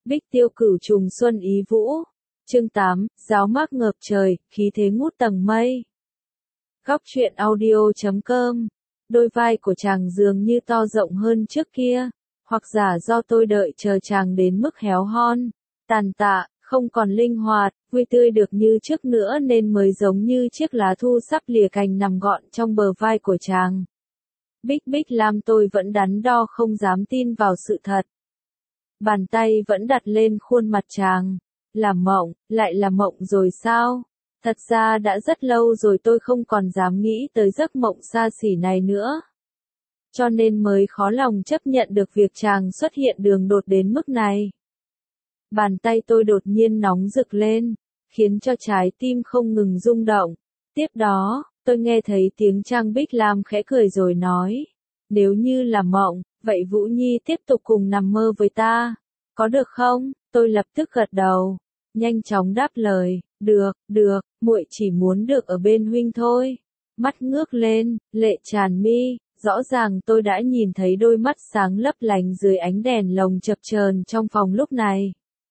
Bích tiêu cửu trùng xuân ý vũ. Chương 8, giáo mác ngập trời, khí thế ngút tầng mây. Góc truyện audio.com. Đôi vai của chàng dường như to rộng hơn trước kia, hoặc giả do tôi đợi chờ chàng đến mức héo hon, tàn tạ, không còn linh hoạt, vui tươi được như trước nữa nên mới giống như chiếc lá thu sắp lìa cành nằm gọn trong bờ vai của chàng. Bích Lam tôi vẫn đắn đo không dám tin vào sự thật. Bàn tay vẫn đặt lên khuôn mặt chàng. Là mộng, lại là mộng rồi sao? Thật ra đã rất lâu rồi tôi không còn dám nghĩ tới giấc mộng xa xỉ này nữa. Cho nên mới khó lòng chấp nhận được việc chàng xuất hiện đường đột đến mức này. Bàn tay tôi đột nhiên nóng rực lên, khiến cho trái tim không ngừng rung động. Tiếp đó, tôi nghe thấy tiếng Trang Bích Lam khẽ cười rồi nói. Nếu như là mộng, vậy Vũ Nhi tiếp tục cùng nằm mơ với ta. Có được không? Tôi lập tức gật đầu. Nhanh chóng đáp lời. Được, muội chỉ muốn được ở bên huynh thôi. Mắt ngước lên, lệ tràn mi. Rõ ràng tôi đã nhìn thấy đôi mắt sáng lấp lánh dưới ánh đèn lồng chập chờn trong phòng lúc này.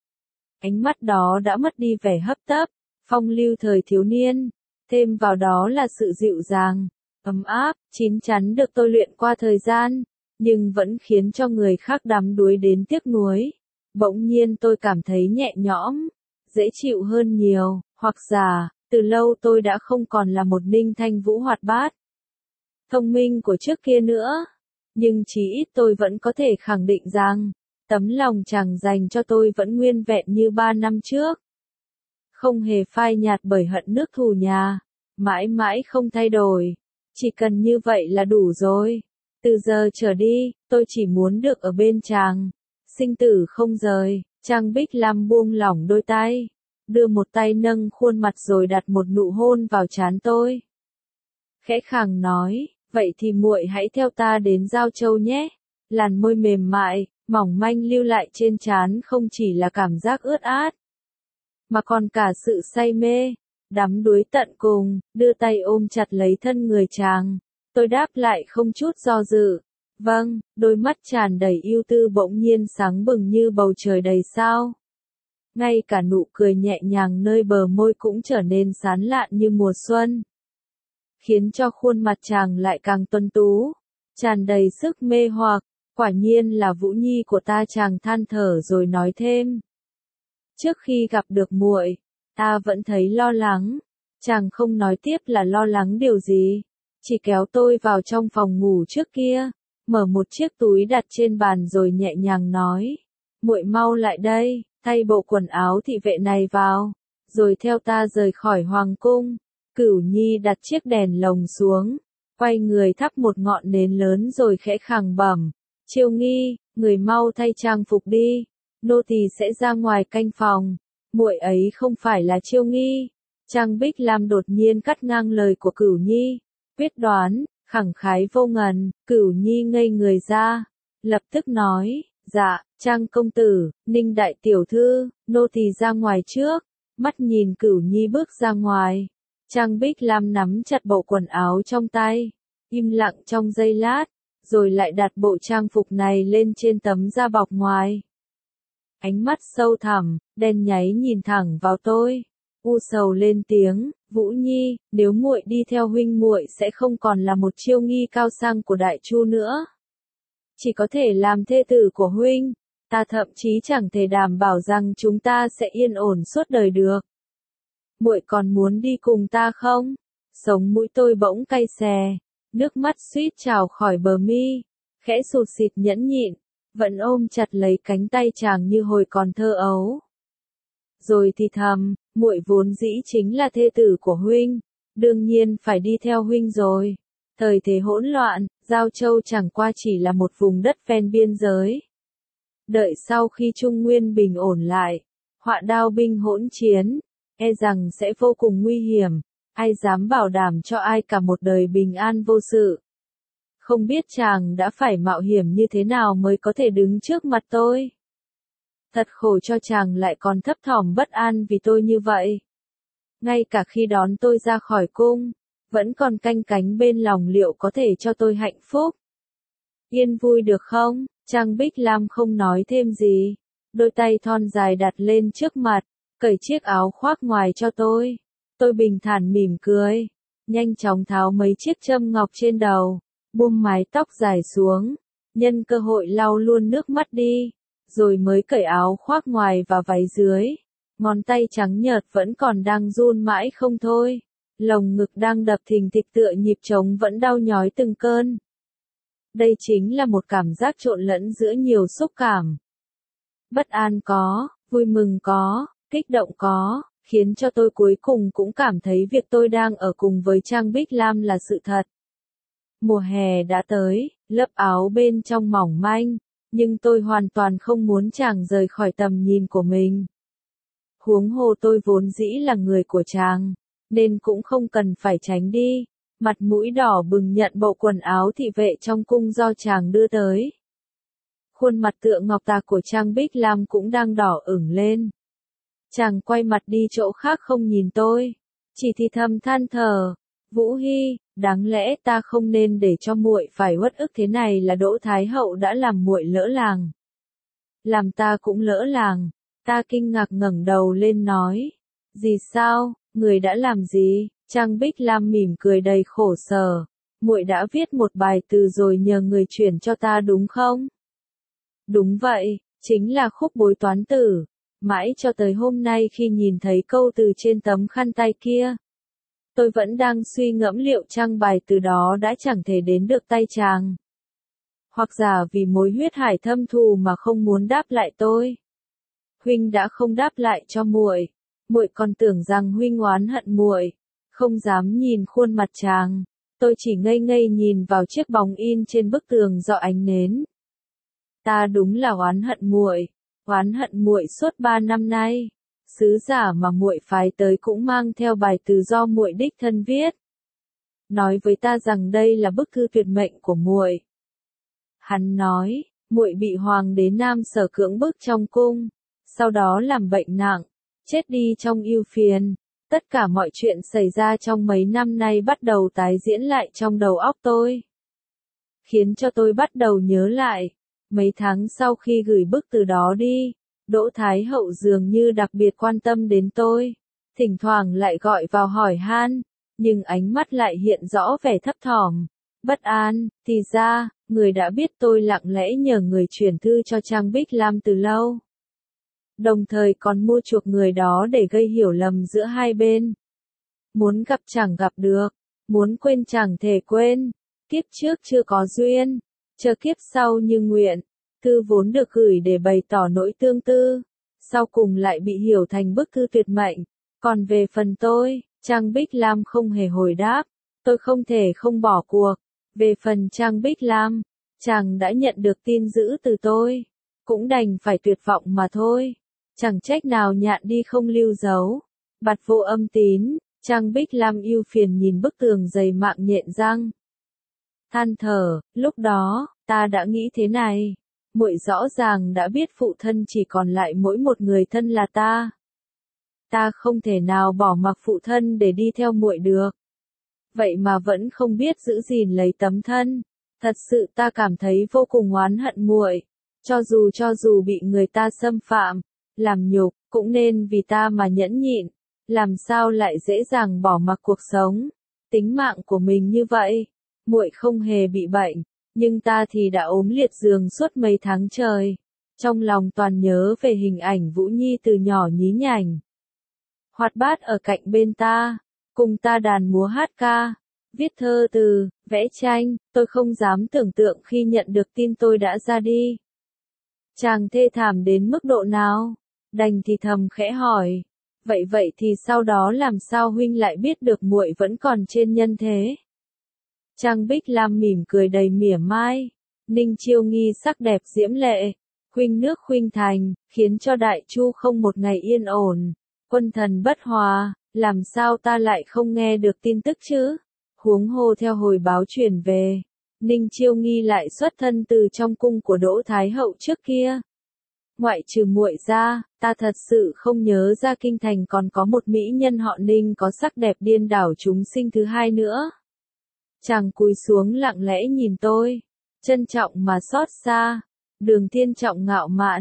Ánh mắt đó đã mất đi vẻ hấp tấp, phong lưu thời thiếu niên. Thêm vào đó là sự dịu dàng, ấm áp, chín chắn được tôi luyện qua thời gian, nhưng vẫn khiến cho người khác đắm đuối đến tiếc nuối. Bỗng nhiên tôi cảm thấy nhẹ nhõm, dễ chịu hơn nhiều, hoặc giả, từ lâu tôi đã không còn là một Ninh Thanh Vũ hoạt bát, thông minh của trước kia nữa. Nhưng chí ít tôi vẫn có thể khẳng định rằng, tấm lòng chàng dành cho tôi vẫn nguyên vẹn như 3 năm trước. Không hề phai nhạt bởi hận nước thù nhà, mãi mãi không thay đổi. Chỉ cần như vậy là đủ rồi. Từ giờ trở đi, tôi chỉ muốn được ở bên chàng. Sinh tử không rời. Trang Bích Lam buông lỏng đôi tay, đưa một tay nâng khuôn mặt rồi đặt một nụ hôn vào trán tôi. Khẽ khàng nói, vậy thì muội hãy theo ta đến Giao Châu nhé. Làn môi mềm mại, mỏng manh lưu lại trên trán không chỉ là cảm giác ướt át, mà còn cả sự say mê, đắm đuối tận cùng, đưa tay ôm chặt lấy thân người chàng. Tôi đáp lại không chút do dự. Vâng, đôi mắt tràn đầy ưu tư bỗng nhiên sáng bừng như bầu trời đầy sao. Ngay cả nụ cười nhẹ nhàng nơi bờ môi cũng trở nên sán lạn như mùa xuân, khiến cho khuôn mặt chàng lại càng tuấn tú, tràn đầy sức mê hoặc. Quả nhiên là Vũ Nhi của ta, chàng than thở rồi nói thêm. Trước khi gặp được muội, ta vẫn thấy lo lắng. Chàng không nói tiếp là lo lắng điều gì, chỉ kéo tôi vào trong phòng ngủ trước kia, mở một chiếc túi đặt trên bàn rồi nhẹ nhàng nói, muội mau lại đây, thay bộ quần áo thị vệ này vào, rồi theo ta rời khỏi hoàng cung. Cửu Nhi đặt chiếc đèn lồng xuống, quay người thắp một ngọn nến lớn rồi khẽ khàng bẩm, Chiêu Nghi, người mau thay trang phục đi, nô tỳ sẽ ra ngoài canh phòng. Muội ấy không phải là Chiêu Nghi. Trang Bích Lam đột nhiên cắt ngang lời của Cửu Nhi, quyết đoán, khẳng khái vô ngần. Cửu Nhi ngây người ra, lập tức nói, dạ, Trang công tử, Ninh đại tiểu thư, nô tỳ ra ngoài trước. Mắt nhìn Cửu Nhi bước ra ngoài, Trang Bích Lam nắm chặt bộ quần áo trong tay, im lặng trong giây lát, rồi lại đặt bộ trang phục này lên trên tấm da bọc ngoài. Ánh mắt sâu thẳm, đen nháy nhìn thẳng vào tôi, u sầu lên tiếng, Vũ Nhi, nếu muội đi theo huynh muội sẽ không còn là một Chiêu Nghi cao sang của Đại Chu nữa. Chỉ có thể làm thê tử của huynh, ta thậm chí chẳng thể đảm bảo rằng chúng ta sẽ yên ổn suốt đời được. Muội còn muốn đi cùng ta không? Sống mũi tôi bỗng cay xè, nước mắt suýt trào khỏi bờ mi, khẽ sụt sịt nhẫn nhịn, vẫn ôm chặt lấy cánh tay chàng như hồi còn thơ ấu. Rồi thì thầm, muội vốn dĩ chính là thê tử của huynh, đương nhiên phải đi theo huynh rồi. Thời thế hỗn loạn, Giao Châu chẳng qua chỉ là một vùng đất ven biên giới. Đợi sau khi Trung Nguyên bình ổn lại, họa đao binh hỗn chiến, e rằng sẽ vô cùng nguy hiểm, ai dám bảo đảm cho ai cả một đời bình an vô sự. Không biết chàng đã phải mạo hiểm như thế nào mới có thể đứng trước mặt tôi. Thật khổ cho chàng lại còn thấp thỏm bất an vì tôi như vậy. Ngay cả khi đón tôi ra khỏi cung, vẫn còn canh cánh bên lòng liệu có thể cho tôi hạnh phúc. Yên vui được không? Trang Bích Lam không nói thêm gì, đôi tay thon dài đặt lên trước mặt, cởi chiếc áo khoác ngoài cho tôi. Tôi bình thản mỉm cười, nhanh chóng tháo mấy chiếc châm ngọc trên đầu, buông mái tóc dài xuống, nhân cơ hội lau luôn nước mắt đi, rồi mới cởi áo khoác ngoài và váy dưới. Ngón tay trắng nhợt vẫn còn đang run mãi không thôi, lồng ngực đang đập thình thịch tựa nhịp trống vẫn đau nhói từng cơn. Đây chính là một cảm giác trộn lẫn giữa nhiều xúc cảm. Bất an có, vui mừng có, kích động có, khiến cho tôi cuối cùng cũng cảm thấy việc tôi đang ở cùng với Trang Bích Lam là sự thật. Mùa hè đã tới, lớp áo bên trong mỏng manh, nhưng tôi hoàn toàn không muốn chàng rời khỏi tầm nhìn của mình. Huống hồ tôi vốn dĩ là người của chàng, nên cũng không cần phải tránh đi, mặt mũi đỏ bừng nhận bộ quần áo thị vệ trong cung do chàng đưa tới. Khuôn mặt tựa ngọc tạc của Trang Bích Lam cũng đang đỏ ửng lên. Chàng quay mặt đi chỗ khác không nhìn tôi, chỉ thì thầm than thở, Vũ Hy, đáng lẽ ta không nên để cho muội phải uất ức thế này, là Đỗ Thái Hậu đã làm muội lỡ làng. Làm ta cũng lỡ làng. Ta kinh ngạc ngẩng đầu lên nói, gì sao, người đã làm gì? Trang Bích Lam mỉm cười đầy khổ sở, muội đã viết một bài từ rồi nhờ người chuyển cho ta đúng không? Đúng vậy, chính là khúc bối toán tử. Mãi cho tới hôm nay khi nhìn thấy câu từ trên tấm khăn tay kia, tôi vẫn đang suy ngẫm liệu trang bài từ đó đã chẳng thể đến được tay chàng. Hoặc giả vì mối huyết hải thâm thù mà không muốn đáp lại tôi. Huynh đã không đáp lại cho muội, muội còn tưởng rằng huynh oán hận muội. Không dám nhìn khuôn mặt chàng, tôi chỉ ngây ngây nhìn vào chiếc bóng in trên bức tường do ánh nến. Ta đúng là oán hận muội suốt 3 năm nay. Sứ giả mà muội phái tới cũng mang theo bài từ do muội đích thân viết, nói với ta rằng đây là bức thư tuyệt mệnh của muội. Hắn nói, muội bị hoàng đế Nam Sở cưỡng bức trong cung, sau đó làm bệnh nặng, chết đi trong ưu phiền. Tất cả mọi chuyện xảy ra trong mấy năm nay bắt đầu tái diễn lại trong đầu óc tôi, khiến cho tôi bắt đầu nhớ lại. Mấy tháng sau khi gửi bức từ đó đi, Đỗ Thái Hậu dường như đặc biệt quan tâm đến tôi, thỉnh thoảng lại gọi vào hỏi han, nhưng ánh mắt lại hiện rõ vẻ thấp thỏm, bất an. Thì ra, người đã biết tôi lặng lẽ nhờ người chuyển thư cho Trang Bích Lam từ lâu. Đồng thời còn mua chuộc người đó để gây hiểu lầm giữa hai bên. Muốn gặp chẳng gặp được, muốn quên chẳng thể quên, kiếp trước chưa có duyên, chờ kiếp sau như nguyện. Thư vốn được gửi để bày tỏ nỗi tương tư, sau cùng lại bị hiểu thành bức thư tuyệt mệnh. Còn về phần tôi, Trang Bích Lam không hề hồi đáp, tôi không thể không bỏ cuộc. Về phần Trang Bích Lam, chàng đã nhận được tin dữ từ tôi, cũng đành phải tuyệt vọng mà thôi. Chẳng trách nào nhạn đi không lưu dấu, bặt vô âm tín. Trang Bích Lam ưu phiền nhìn bức tường dày mạng nhện răng, than thở, lúc đó, ta đã nghĩ thế này. Muội rõ ràng đã biết phụ thân chỉ còn lại mỗi một người thân là ta. Ta không thể nào bỏ mặc phụ thân để đi theo muội được. Vậy mà vẫn không biết giữ gìn lấy tấm thân. Thật sự ta cảm thấy vô cùng oán hận muội. Cho dù bị người ta xâm phạm, làm nhục, cũng nên vì ta mà nhẫn nhịn. Làm sao lại dễ dàng bỏ mặc cuộc sống, tính mạng của mình như vậy. Muội không hề bị bệnh, nhưng ta thì đã ốm liệt giường suốt mấy tháng trời. Trong lòng toàn nhớ về hình ảnh Vũ Nhi từ nhỏ nhí nhảnh, hoạt bát ở cạnh bên ta, cùng ta đàn múa hát ca, viết thơ từ, vẽ tranh. Tôi không dám tưởng tượng khi nhận được tin tôi đã ra đi. Chàng thê thảm đến mức độ nào? Đành thì thầm khẽ hỏi. Vậy thì sau đó làm sao huynh lại biết được muội vẫn còn trên nhân thế? Trang Bích Lam mỉm cười đầy mỉa mai. Ninh Chiêu Nghi sắc đẹp diễm lệ, khuynh nước khuynh thành, khiến cho Đại Chu không một ngày yên ổn, quân thần bất hòa. Làm sao ta lại không nghe được tin tức chứ? Huống hồ theo hồi báo truyền về, Ninh Chiêu Nghi lại xuất thân từ trong cung của Đỗ Thái Hậu trước kia. Ngoại trừ muội ra, ta thật sự không nhớ ra kinh thành còn có một mỹ nhân họ Ninh có sắc đẹp điên đảo chúng sinh thứ hai nữa. Chàng cúi xuống lặng lẽ nhìn tôi, trân trọng mà xót xa. Đường Thiên Trọng ngạo mạn,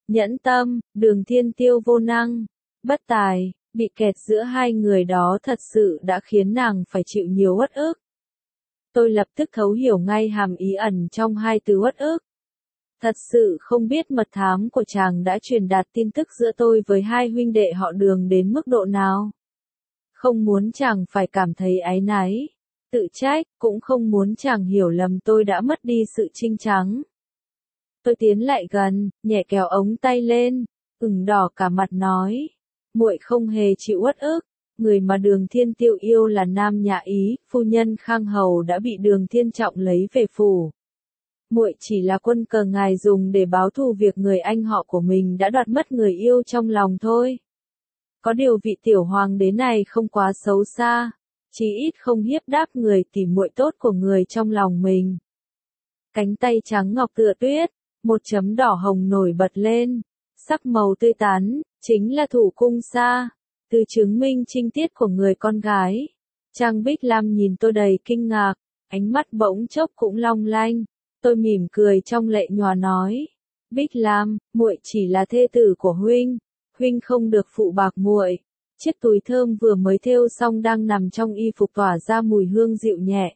Nhẫn Tâm, Đường Thiên Tiêu vô năng, bất tài, bị kẹt giữa hai người đó thật sự đã khiến nàng phải chịu nhiều uất ức. Tôi lập tức thấu hiểu ngay hàm ý ẩn trong hai từ uất ức. Thật sự không biết mật thám của chàng đã truyền đạt tin tức giữa tôi với hai huynh đệ họ Đường đến mức độ nào. Không muốn chàng phải cảm thấy áy náy, tự trách, cũng không muốn chàng hiểu lầm tôi đã mất đi sự trinh trắng. Tôi tiến lại gần, nhẹ kéo ống tay lên, ửng đỏ cả mặt nói, muội không hề chịu uất ức, người mà Đường Thiên Tiêu yêu là nam nhã Ý, phu nhân Khang Hầu đã bị Đường Thiên Trọng lấy về phủ. Muội chỉ là quân cờ ngài dùng để báo thù việc người anh họ của mình đã đoạt mất người yêu trong lòng thôi. Có điều vị tiểu hoàng đế này không quá xấu xa, chí ít không hiếp đáp người tỉ muội tốt của người trong lòng mình. Cánh tay trắng ngọc tựa tuyết, một chấm đỏ hồng nổi bật lên, sắc màu tươi tắn, chính là thủ cung sa, từ chứng minh trinh tiết của người con gái. Trang Bích Lam nhìn tôi đầy kinh ngạc, ánh mắt bỗng chốc cũng long lanh. Tôi mỉm cười trong lệ nhòa nói, Bích Lam, muội chỉ là thê tử của huynh, huynh không được phụ bạc muội. Chiếc túi thơm vừa mới thêu xong đang nằm trong y phục tỏa ra mùi hương dịu nhẹ.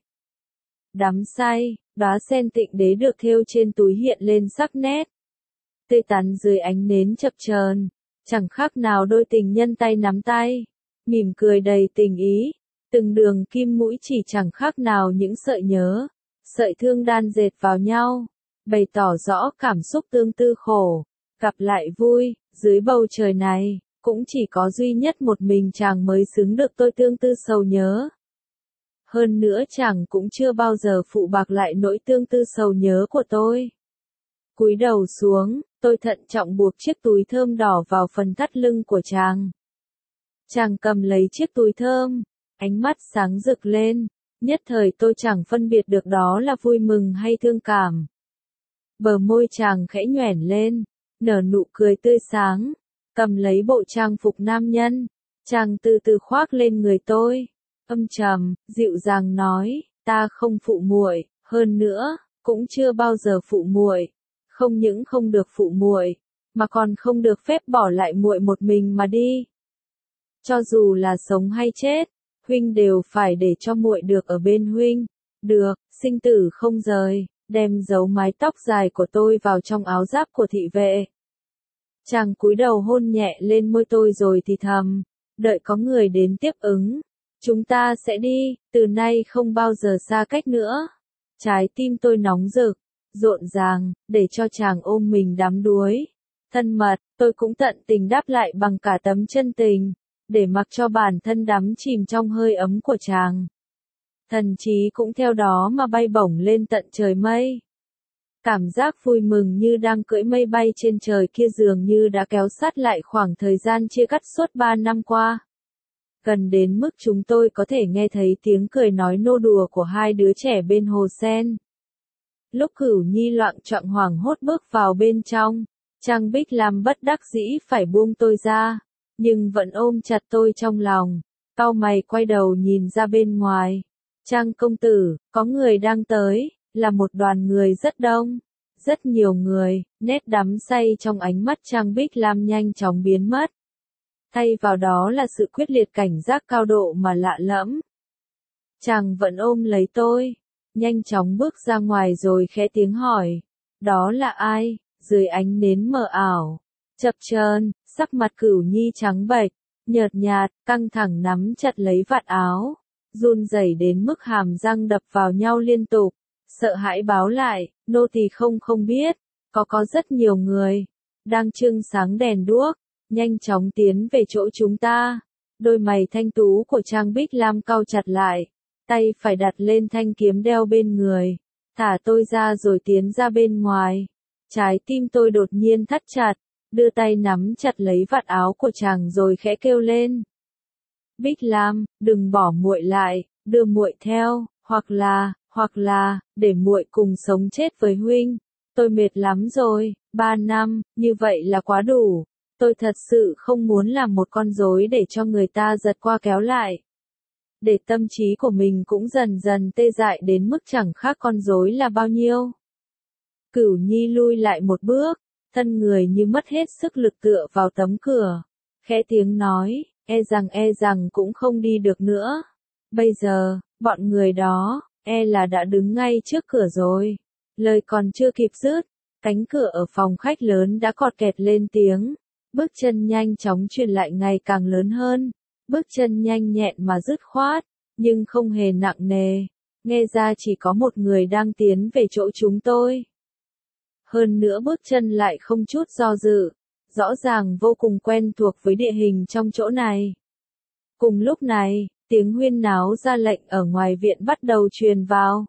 Đắm say, đóa sen tịnh đế được thêu trên túi hiện lên sắc nét. Tươi tắn dưới ánh nến chập chờn, chẳng khác nào đôi tình nhân tay nắm tay, mỉm cười đầy tình ý, từng đường kim mũi chỉ chẳng khác nào những sợi nhớ, sợi thương đan dệt vào nhau, bày tỏ rõ cảm xúc tương tư khổ, gặp lại vui, dưới bầu trời này, cũng chỉ có duy nhất một mình chàng mới xứng được tôi tương tư sầu nhớ. Hơn nữa chàng cũng chưa bao giờ phụ bạc lại nỗi tương tư sầu nhớ của tôi. Cúi đầu xuống, tôi thận trọng buộc chiếc túi thơm đỏ vào phần thắt lưng của chàng. Chàng cầm lấy chiếc túi thơm, ánh mắt sáng rực lên, nhất thời tôi chẳng phân biệt được đó là vui mừng hay thương cảm. Bờ môi chàng khẽ nhoẻn lên, nở nụ cười tươi sáng, cầm lấy bộ trang phục nam nhân, chàng từ từ khoác lên người tôi, âm trầm, dịu dàng nói, ta không phụ muội, hơn nữa, cũng chưa bao giờ phụ muội, không những không được phụ muội, mà còn không được phép bỏ lại muội một mình mà đi. Cho dù là sống hay chết, huynh đều phải để cho muội được ở bên huynh, được, sinh tử không rời, đem giấu mái tóc dài của tôi vào trong áo giáp của thị vệ. Chàng cúi đầu hôn nhẹ lên môi tôi rồi thì thầm, đợi có người đến tiếp ứng, chúng ta sẽ đi, từ nay không bao giờ xa cách nữa. Trái tim tôi nóng rực, rộn ràng, để cho chàng ôm mình đắm đuối. Thân mật, tôi cũng tận tình đáp lại bằng cả tấm chân tình, để mặc cho bản thân đắm chìm trong hơi ấm của chàng. Thần trí cũng theo đó mà bay bổng lên tận trời mây. Cảm giác vui mừng như đang cưỡi mây bay trên trời kia dường như đã kéo sát lại khoảng thời gian chia cắt suốt 3 năm qua. Gần đến mức chúng tôi có thể nghe thấy tiếng cười nói nô đùa của hai đứa trẻ bên hồ sen. Lúc Cửu Nhi loạng choạng hoảng hốt bước vào bên trong, Trang Bích Lam bất đắc dĩ phải buông tôi ra, nhưng vẫn ôm chặt tôi trong lòng, cau mày quay đầu nhìn ra bên ngoài. Trang công tử, có người đang tới, là một đoàn người rất đông, rất nhiều người, nét đắm say trong ánh mắt Trang Bích Lam nhanh chóng biến mất. Thay vào đó là sự quyết liệt cảnh giác cao độ mà lạ lẫm. Chàng vẫn ôm lấy tôi, nhanh chóng bước ra ngoài rồi khẽ tiếng hỏi, đó là ai, dưới ánh nến mờ ảo, chập chờn, sắc mặt Cửu Nhi trắng bệch, nhợt nhạt, căng thẳng nắm chặt lấy vạt áo, run rẩy đến mức hàm răng đập vào nhau liên tục, sợ hãi báo lại, nô tỳ không biết, có rất nhiều người, đang trưng sáng đèn đuốc, nhanh chóng tiến về chỗ chúng ta. Đôi mày thanh tú của Trang Bích Lam cau chặt lại, tay phải đặt lên thanh kiếm đeo bên người, thả tôi ra rồi tiến ra bên ngoài. Trái tim tôi đột nhiên thắt chặt, đưa tay nắm chặt lấy vạt áo của chàng rồi khẽ kêu lên. Bích Lam, đừng bỏ muội lại, đưa muội theo, hoặc là, để muội cùng sống chết với huynh. Tôi mệt lắm rồi, 3 năm, như vậy là quá đủ. Tôi thật sự không muốn làm một con rối để cho người ta giật qua kéo lại. Để tâm trí của mình cũng dần dần tê dại đến mức chẳng khác con rối là bao nhiêu. Cửu Nhi lui lại một bước, thân người như mất hết sức lực tựa vào tấm cửa, khẽ tiếng nói, e rằng cũng không đi được nữa. Bây giờ, bọn người đó, là đã đứng ngay trước cửa rồi. Lời còn chưa kịp dứt, cánh cửa ở phòng khách lớn đã cọt kẹt lên tiếng. Bước chân nhanh chóng truyền lại ngày càng lớn hơn. Bước chân nhanh nhẹn mà dứt khoát, nhưng không hề nặng nề. Nghe ra chỉ có một người đang tiến về chỗ chúng tôi. Hơn nữa bước chân lại không chút do dự, rõ ràng vô cùng quen thuộc với địa hình trong chỗ này. Cùng lúc này, tiếng huyên náo ra lệnh ở ngoài viện bắt đầu truyền vào.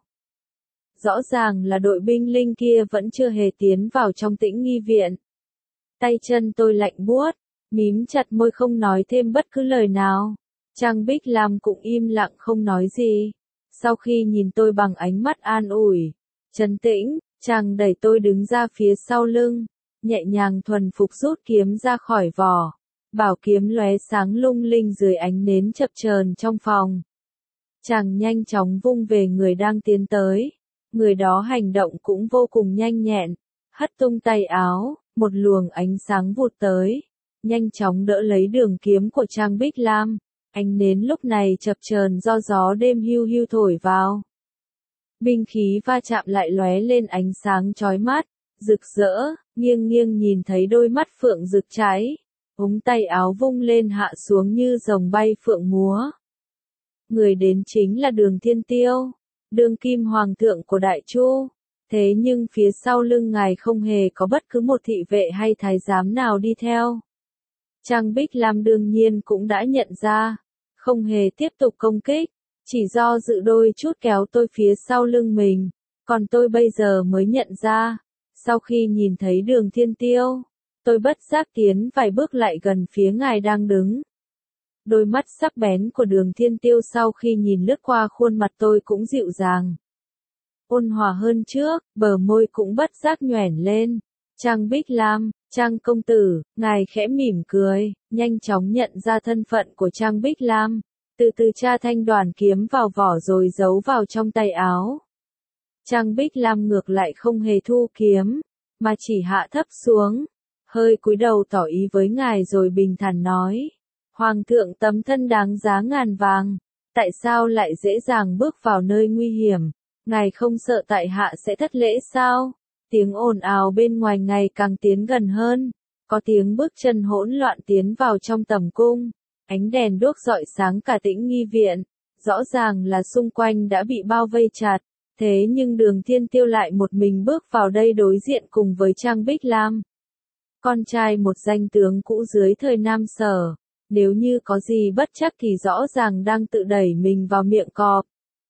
Rõ ràng là đội binh linh kia vẫn chưa hề tiến vào trong Tĩnh Nghi viện. Tay chân tôi lạnh buốt, mím chặt môi không nói thêm bất cứ lời nào. Trang Bích Lam cũng im lặng không nói gì. Sau khi nhìn tôi bằng ánh mắt an ủi, trấn tĩnh, chàng đẩy tôi đứng ra phía sau lưng, nhẹ nhàng thuần phục rút kiếm ra khỏi vỏ. Bảo kiếm lóe sáng lung linh dưới ánh nến chập chờn trong phòng. Chàng nhanh chóng vung về người đang tiến tới. Người đó hành động cũng vô cùng nhanh nhẹn, hất tung tay áo, một luồng ánh sáng vụt tới, nhanh chóng đỡ lấy đường kiếm của Trang Bích Lam. Ánh nến lúc này chập chờn do gió đêm hiu hiu thổi vào. Binh khí va chạm lại lóe lên ánh sáng chói mắt, rực rỡ, nghiêng nghiêng nhìn thấy đôi mắt phượng rực cháy. Ống tay áo vung lên hạ xuống như rồng bay phượng múa. Người đến chính là Đường Thiên Tiêu, đương kim hoàng thượng của Đại Chu. Thế nhưng phía sau lưng ngài không hề có bất cứ một thị vệ hay thái giám nào đi theo. Trang Bích Lam đương nhiên cũng đã nhận ra, không hề tiếp tục công kích, chỉ do dự đôi chút kéo tôi phía sau lưng mình. Còn tôi bây giờ mới nhận ra, sau khi nhìn thấy Đường Thiên Tiêu, tôi bất giác tiến vài bước lại gần phía ngài đang đứng. Đôi mắt sắc bén của Đường Thiên Tiêu sau khi nhìn lướt qua khuôn mặt tôi cũng dịu dàng, ôn hòa hơn trước, bờ môi cũng bất giác nhoẻn lên. Trang Bích Lam, Trang công tử, ngài khẽ mỉm cười, nhanh chóng nhận ra thân phận của Trang Bích Lam, từ từ tra thanh đoàn kiếm vào vỏ rồi giấu vào trong tay áo. Trang Bích Lam ngược lại không hề thu kiếm, mà chỉ hạ thấp xuống, hơi cúi đầu tỏ ý với ngài rồi bình thản nói. Hoàng thượng tấm thân đáng giá ngàn vàng, tại sao lại dễ dàng bước vào nơi nguy hiểm, ngài không sợ tại hạ sẽ thất lễ sao? Tiếng ồn ào bên ngoài ngày càng tiến gần hơn, có tiếng bước chân hỗn loạn tiến vào trong tầm cung, ánh đèn đuốc rọi sáng cả Tĩnh Nghi viện, rõ ràng là xung quanh đã bị bao vây chặt, thế nhưng Đường Thiên Tiêu lại một mình bước vào đây đối diện cùng với Trang Bích Lam. Con trai một danh tướng cũ dưới thời Nam Sở, nếu như có gì bất chắc thì rõ ràng đang tự đẩy mình vào miệng cọp.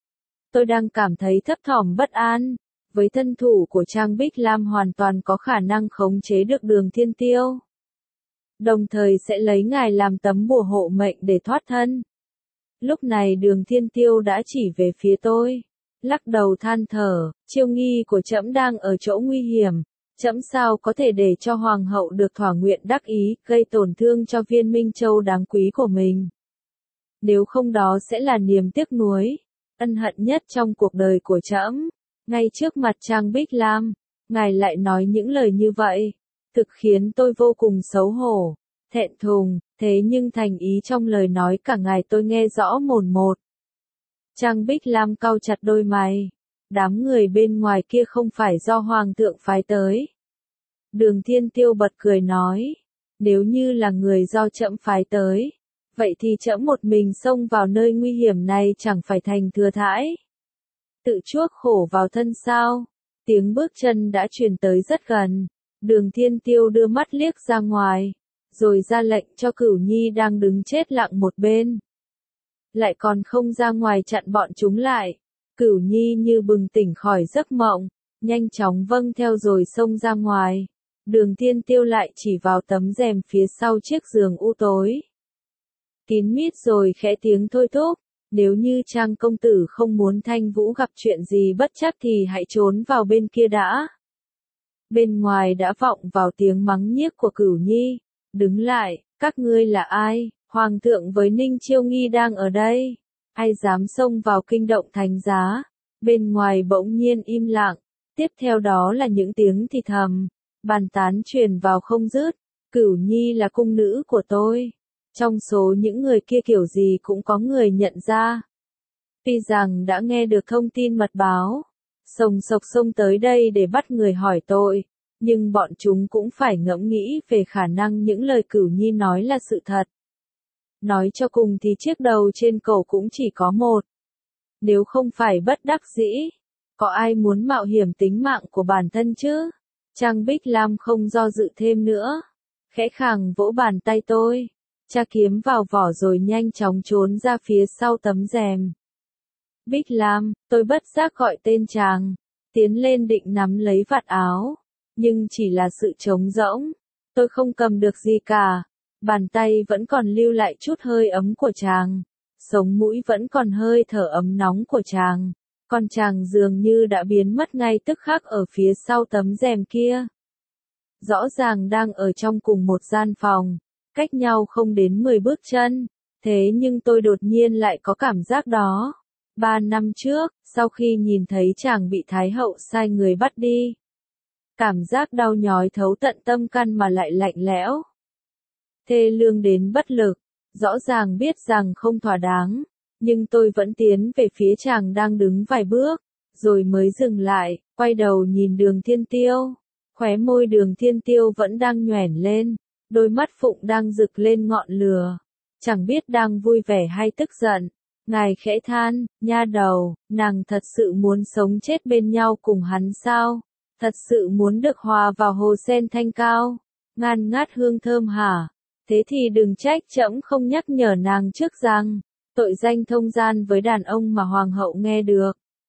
Tôi đang cảm thấy thấp thỏm bất an, với thân thủ của Trang Bích Lam hoàn toàn có khả năng khống chế được Đường Thiên Tiêu. Đồng thời sẽ lấy ngài làm tấm bùa hộ mệnh để thoát thân. Lúc này Đường Thiên Tiêu đã chỉ về phía tôi, lắc đầu than thở, chiêu nghi của trẫm đang ở chỗ nguy hiểm, trẫm sao có thể để cho hoàng hậu được thỏa nguyện đắc ý, gây tổn thương cho viên Minh Châu đáng quý của mình. Nếu không đó sẽ là niềm tiếc nuối, ân hận nhất trong cuộc đời của trẫm. Ngay trước mặt Trang Bích Lam, ngài lại nói những lời như vậy, thực khiến tôi vô cùng xấu hổ, thẹn thùng, thế nhưng thành ý trong lời nói cả ngài tôi nghe rõ mồn một. Trang Bích Lam cau chặt đôi mày, đám người bên ngoài kia không phải do hoàng thượng phái tới. Đường Thiên Tiêu bật cười nói, nếu như là người do trẫm phái tới, vậy thì trẫm một mình xông vào nơi nguy hiểm này chẳng phải thành thừa thãi. Tự chuốc khổ vào thân sao? Tiếng bước chân đã truyền tới rất gần. Đường Thiên Tiêu đưa mắt liếc ra ngoài, rồi ra lệnh cho Cửu Nhi đang đứng chết lặng một bên. Lại còn không ra ngoài chặn bọn chúng lại. Cửu Nhi như bừng tỉnh khỏi giấc mộng, nhanh chóng vâng theo rồi xông ra ngoài. Đường Thiên Tiêu lại chỉ vào tấm rèm phía sau chiếc giường u tối. Kín mít rồi khẽ tiếng thôi thúc. Nếu như Trang công tử không muốn Thanh Vũ gặp chuyện gì bất chắc thì hãy trốn vào bên kia đã. Bên ngoài đã vọng vào tiếng mắng nhiếc của Cửu Nhi. Đứng lại, các ngươi là ai? Hoàng thượng với Ninh Chiêu Nghi đang ở đây. Ai dám xông vào kinh động thánh giá? Bên ngoài bỗng nhiên im lặng. Tiếp theo đó là những tiếng thì thầm. Bàn tán truyền vào không dứt, Cửu Nhi là cung nữ của tôi. Trong số những người kia kiểu gì cũng có người nhận ra. Tuy rằng đã nghe được thông tin mật báo, sồng sộc xông tới đây để bắt người hỏi tội, nhưng bọn chúng cũng phải ngẫm nghĩ về khả năng những lời Cửu Nhi nói là sự thật. Nói cho cùng thì chiếc đầu trên cổ cũng chỉ có một. Nếu không phải bất đắc dĩ, có ai muốn mạo hiểm tính mạng của bản thân chứ? Trang Bích Lam không do dự thêm nữa. Khẽ khàng vỗ bàn tay tôi. Tra kiếm vào vỏ rồi nhanh chóng trốn ra phía sau tấm rèm. Bích Lam, tôi bất giác gọi tên chàng. Tiến lên định nắm lấy vạt áo. Nhưng chỉ là sự trống rỗng. Tôi không cầm được gì cả. Bàn tay vẫn còn lưu lại chút hơi ấm của chàng. Sống mũi vẫn còn hơi thở ấm nóng của chàng. Còn chàng dường như đã biến mất ngay tức khắc ở phía sau tấm rèm kia. Rõ ràng đang ở trong cùng một gian phòng, cách nhau không đến 10 bước chân. Thế nhưng tôi đột nhiên lại có cảm giác đó. 3 năm trước, sau khi nhìn thấy chàng bị Thái hậu sai người bắt đi. Cảm giác đau nhói thấu tận tâm căn mà lại lạnh lẽo. Thê lương đến bất lực, rõ ràng biết rằng không thỏa đáng. Nhưng tôi vẫn tiến về phía chàng đang đứng vài bước, rồi mới dừng lại, quay đầu nhìn Đường Thiên Tiêu. Khóe môi Đường Thiên Tiêu vẫn đang nhoẻn lên, đôi mắt phụng đang rực lên ngọn lửa. Chẳng biết đang vui vẻ hay tức giận. Ngài khẽ than, nha đầu, nàng thật sự muốn sống chết bên nhau cùng hắn sao? Thật sự muốn được hòa vào hồ sen thanh cao, ngàn ngát hương thơm hả? Thế thì đừng trách trẫm không nhắc nhở nàng trước rằng, tội danh thông gian với đàn ông mà hoàng hậu nghe được.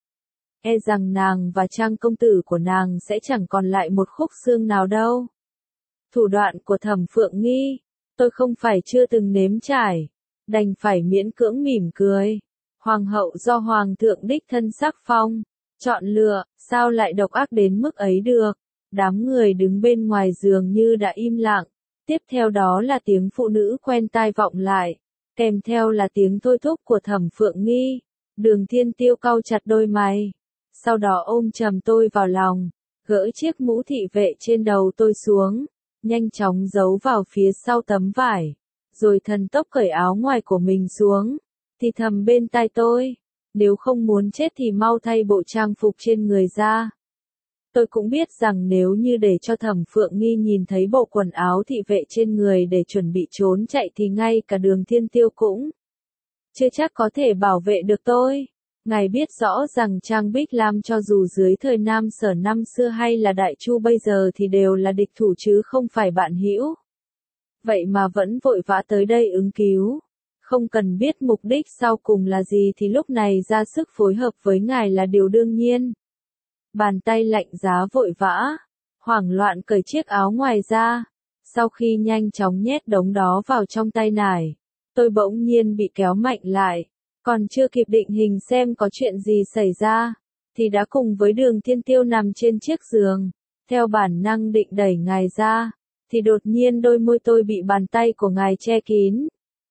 E rằng nàng và Trang công tử của nàng sẽ chẳng còn lại một khúc xương nào đâu. Thủ đoạn của Thẩm Phượng Nghi, tôi không phải chưa từng nếm trải, đành phải miễn cưỡng mỉm cười. Hoàng hậu do hoàng thượng đích thân sắc phong, chọn lựa, sao lại độc ác đến mức ấy được? Đám người đứng bên ngoài dường như đã im lặng, tiếp theo đó là tiếng phụ nữ quen tai vọng lại, kèm theo là tiếng thôi thúc của Thẩm Phượng Nghi. Đường Thiên Tiêu cau chặt đôi mày, sau đó ôm chầm tôi vào lòng, gỡ chiếc mũ thị vệ trên đầu tôi xuống, nhanh chóng giấu vào phía sau tấm vải, rồi thần tốc cởi áo ngoài của mình xuống, thì thầm bên tai tôi, nếu không muốn chết thì mau thay bộ trang phục trên người ra. Tôi cũng biết rằng nếu như để cho Thẩm Phượng Nghi nhìn thấy bộ quần áo thị vệ trên người để chuẩn bị trốn chạy thì ngay cả Đường Thiên Tiêu cũng chưa chắc có thể bảo vệ được tôi. Ngài biết rõ rằng Trang Bích Lam cho dù dưới thời Nam Sở năm xưa hay là Đại Chu bây giờ thì đều là địch thủ chứ không phải bạn hữu. Vậy mà vẫn vội vã tới đây ứng cứu. Không cần biết mục đích sau cùng là gì thì lúc này ra sức phối hợp với ngài là điều đương nhiên. Bàn tay lạnh giá vội vã, hoảng loạn cởi chiếc áo ngoài ra. Sau khi nhanh chóng nhét đống đó vào trong tay nải, tôi bỗng nhiên bị kéo mạnh lại. Còn chưa kịp định hình xem có chuyện gì xảy ra, thì đã cùng với Đường Thiên Tiêu nằm trên chiếc giường. Theo bản năng định đẩy ngài ra, thì đột nhiên đôi môi tôi bị bàn tay của ngài che kín.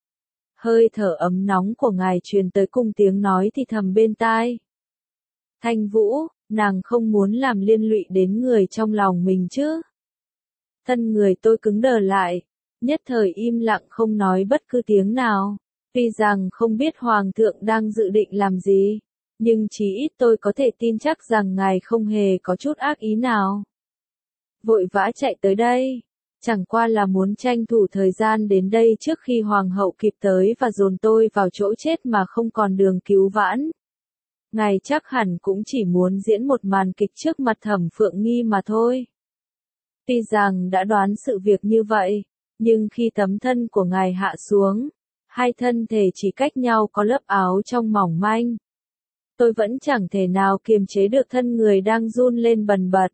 Hơi thở ấm nóng của ngài truyền tới cùng tiếng nói thì thầm bên tai. Thanh Vũ, nàng không muốn làm liên lụy đến người trong lòng mình chứ. Thân người tôi cứng đờ lại, nhất thời im lặng không nói bất cứ tiếng nào. Tuy rằng không biết Hoàng thượng đang dự định làm gì, nhưng chí ít tôi có thể tin chắc rằng ngài không hề có chút ác ý nào. Vội vã chạy tới đây, chẳng qua là muốn tranh thủ thời gian đến đây trước khi Hoàng hậu kịp tới và dồn tôi vào chỗ chết mà không còn đường cứu vãn. Ngài chắc hẳn cũng chỉ muốn diễn một màn kịch trước mặt Thẩm Phượng Nghi mà thôi. Tuy rằng đã đoán sự việc như vậy, nhưng khi tấm thân của ngài hạ xuống, hai thân thể chỉ cách nhau có lớp áo trong mỏng manh. Tôi vẫn chẳng thể nào kiềm chế được thân người đang run lên bần bật.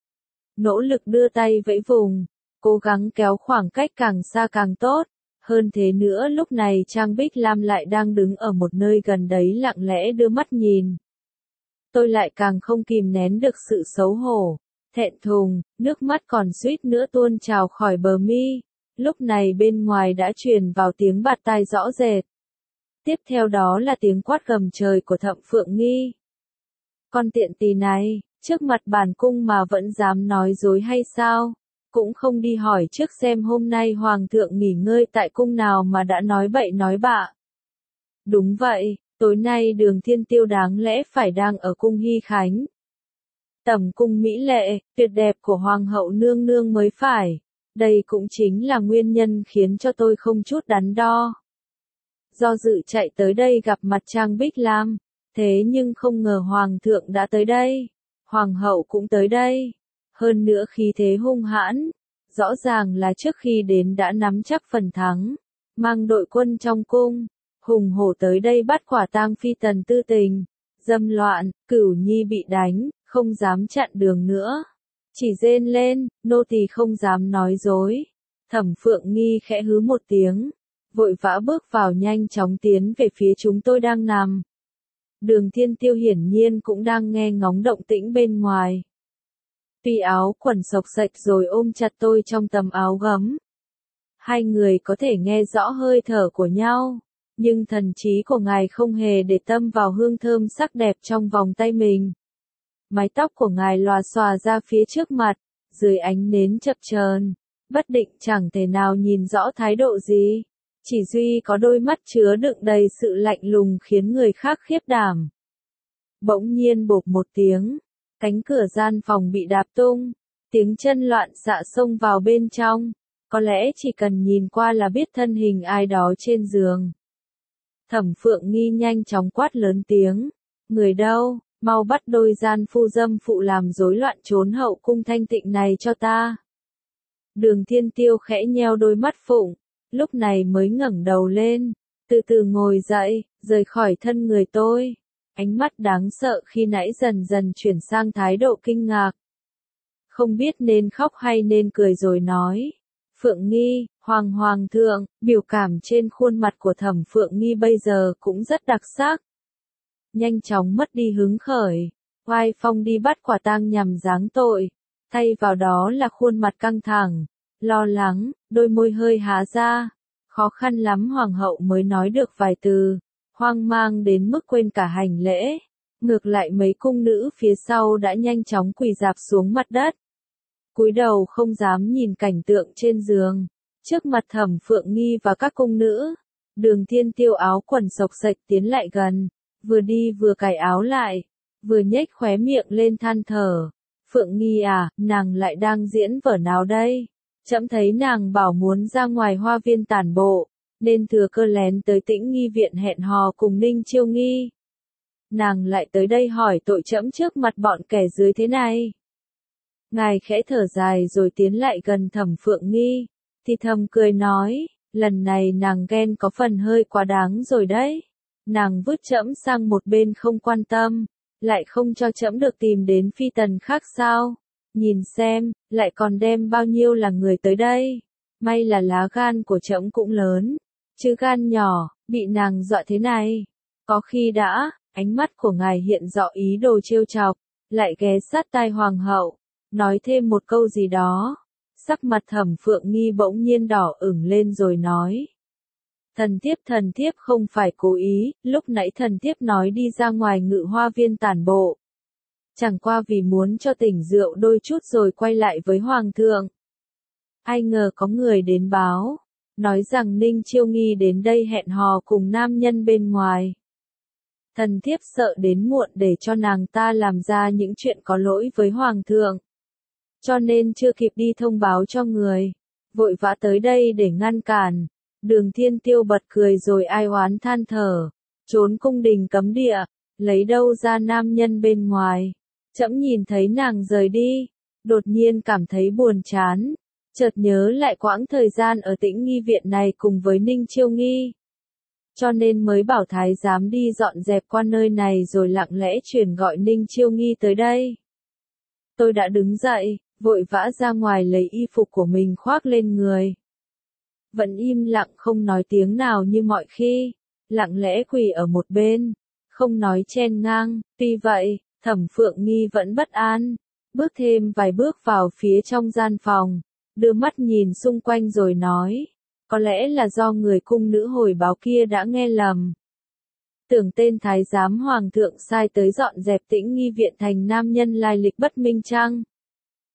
Nỗ lực đưa tay vẫy vùng, cố gắng kéo khoảng cách càng xa càng tốt. Hơn thế nữa lúc này Trang Bích Lam lại đang đứng ở một nơi gần đấy lặng lẽ đưa mắt nhìn. Tôi lại càng không kìm nén được sự xấu hổ, thẹn thùng, nước mắt còn suýt nữa tuôn trào khỏi bờ mi. Lúc này bên ngoài đã truyền vào tiếng bạt tai rõ rệt. Tiếp theo đó là tiếng quát gầm trời của Thẩm Phượng Nghi. Con tiện tỳ này, trước mặt bản cung mà vẫn dám nói dối hay sao? cũng không đi hỏi trước xem hôm nay hoàng thượng nghỉ ngơi tại cung nào mà đã nói bậy nói bạ. Đúng vậy, tối nay Đường Thiên Tiêu đáng lẽ phải đang ở cung Hy Khánh. Tầm cung mỹ lệ, tuyệt đẹp của hoàng hậu nương nương mới phải. Đây cũng chính là nguyên nhân khiến cho tôi không chút đắn đo. Do dự chạy tới đây gặp mặt Trang Bích Lam, thế nhưng không ngờ hoàng thượng đã tới đây, hoàng hậu cũng tới đây. Hơn nữa khí thế hung hãn, rõ ràng là trước khi đến đã nắm chắc phần thắng, mang đội quân trong cung, hùng hổ tới đây bắt quả tang phi tần tư tình, dâm loạn, Cửu Nhi bị đánh, không dám chặn đường nữa. Chỉ rên lên, nô tỳ không dám nói dối. Thẩm Phượng Nghi khẽ hứ một tiếng, vội vã bước vào nhanh chóng tiến về phía chúng tôi đang nằm. Đường Thiên Tiêu hiển nhiên cũng đang nghe ngóng động tĩnh bên ngoài. Tuy áo quần xộc xệch rồi ôm chặt tôi trong tấm áo gấm. Hai người có thể nghe rõ hơi thở của nhau, nhưng thần trí của ngài không hề để tâm vào hương thơm sắc đẹp trong vòng tay mình. Mái tóc của ngài lòa xòa ra phía trước mặt, dưới ánh nến chập chờn, bất định chẳng thể nào nhìn rõ thái độ gì. Chỉ duy có đôi mắt chứa đựng đầy sự lạnh lùng khiến người khác khiếp đảm. Bỗng nhiên bộp một tiếng, cánh cửa gian phòng bị đạp tung, tiếng chân loạn xạ xông vào bên trong, có lẽ chỉ cần nhìn qua là biết thân hình ai đó trên giường. Thẩm Phượng Nghi nhanh chóng quát lớn tiếng, người đâu, mau bắt đôi gian phu dâm phụ làm rối loạn trốn hậu cung thanh tịnh này cho ta. Đường Thiên Tiêu khẽ nheo đôi mắt phụng, lúc này mới ngẩng đầu lên, từ từ ngồi dậy, rời khỏi thân người tôi. Ánh mắt đáng sợ khi nãy dần dần chuyển sang thái độ kinh ngạc. Không biết nên khóc hay nên cười rồi nói. Phượng Nghi, hoàng thượng, biểu cảm trên khuôn mặt của Thẩm Phượng Nghi bây giờ cũng rất đặc sắc. Nhanh chóng mất đi hứng khởi, oai phong đi bắt quả tang nhằm giáng tội, thay vào đó là khuôn mặt căng thẳng, lo lắng, đôi môi hơi há ra, khó khăn lắm hoàng hậu mới nói được vài từ, hoang mang đến mức quên cả hành lễ. Ngược lại mấy cung nữ phía sau đã nhanh chóng quỳ rạp xuống mặt đất, cúi đầu không dám nhìn cảnh tượng trên giường. Trước mặt Thẩm Phượng Nghi và các cung nữ, Đường Thiên Tiêu áo quần xộc xệch tiến lại gần, vừa đi vừa cài áo lại, vừa nhếch khóe miệng lên than thở. Phượng Nghi à, nàng lại đang diễn vở nào đây? Trẫm thấy nàng bảo muốn ra ngoài hoa viên tản bộ, nên thừa cơ lén tới Tĩnh Nghi viện hẹn hò cùng Ninh Chiêu Nghi. Nàng lại tới đây hỏi tội trẫm trước mặt bọn kẻ dưới thế này. Ngài khẽ thở dài rồi tiến lại gần Thẩm Phượng Nghi, thì thầm cười nói, lần này nàng ghen có phần hơi quá đáng rồi đấy. Nàng vứt trẫm sang một bên không quan tâm, lại không cho trẫm được tìm đến phi tần khác sao? Nhìn xem, lại còn đem bao nhiêu là người tới đây. May là lá gan của trẫm cũng lớn, chứ gan nhỏ, bị nàng dọa thế này. Có khi đã, ánh mắt của ngài hiện rõ ý đồ trêu chọc, lại ghé sát tai hoàng hậu, nói thêm một câu gì đó. Sắc mặt Thẩm Phượng Nghi bỗng nhiên đỏ ửng lên rồi nói. Thần thiếp không phải cố ý, lúc nãy thần thiếp nói đi ra ngoài ngự hoa viên tản bộ. Chẳng qua vì muốn cho tỉnh rượu đôi chút rồi quay lại với hoàng thượng. Ai ngờ có người đến báo, nói rằng Ninh Chiêu Nghi đến đây hẹn hò cùng nam nhân bên ngoài. Thần thiếp sợ đến muộn để cho nàng ta làm ra những chuyện có lỗi với hoàng thượng. Cho nên chưa kịp đi thông báo cho người, vội vã tới đây để ngăn cản. Đường Thiên Tiêu bật cười rồi ai oán than thở, trốn cung đình cấm địa, lấy đâu ra nam nhân bên ngoài. Trẫm nhìn thấy nàng rời đi, đột nhiên cảm thấy buồn chán, chợt nhớ lại quãng thời gian ở Tĩnh Nghi viện này cùng với Ninh Chiêu Nghi. Cho nên mới bảo thái giám đi dọn dẹp qua nơi này rồi lặng lẽ truyền gọi Ninh Chiêu Nghi tới đây. Tôi đã đứng dậy, vội vã ra ngoài lấy y phục của mình khoác lên người. Vẫn im lặng không nói tiếng nào như mọi khi, lặng lẽ quỳ ở một bên, không nói chen ngang. Tuy vậy, Thẩm Phượng Nghi vẫn bất an, bước thêm vài bước vào phía trong gian phòng, đưa mắt nhìn xung quanh rồi nói, có lẽ là do người cung nữ hồi báo kia đã nghe lầm. Tưởng tên thái giám hoàng thượng sai tới dọn dẹp Tĩnh Nghi viện thành nam nhân lai lịch bất minh chăng?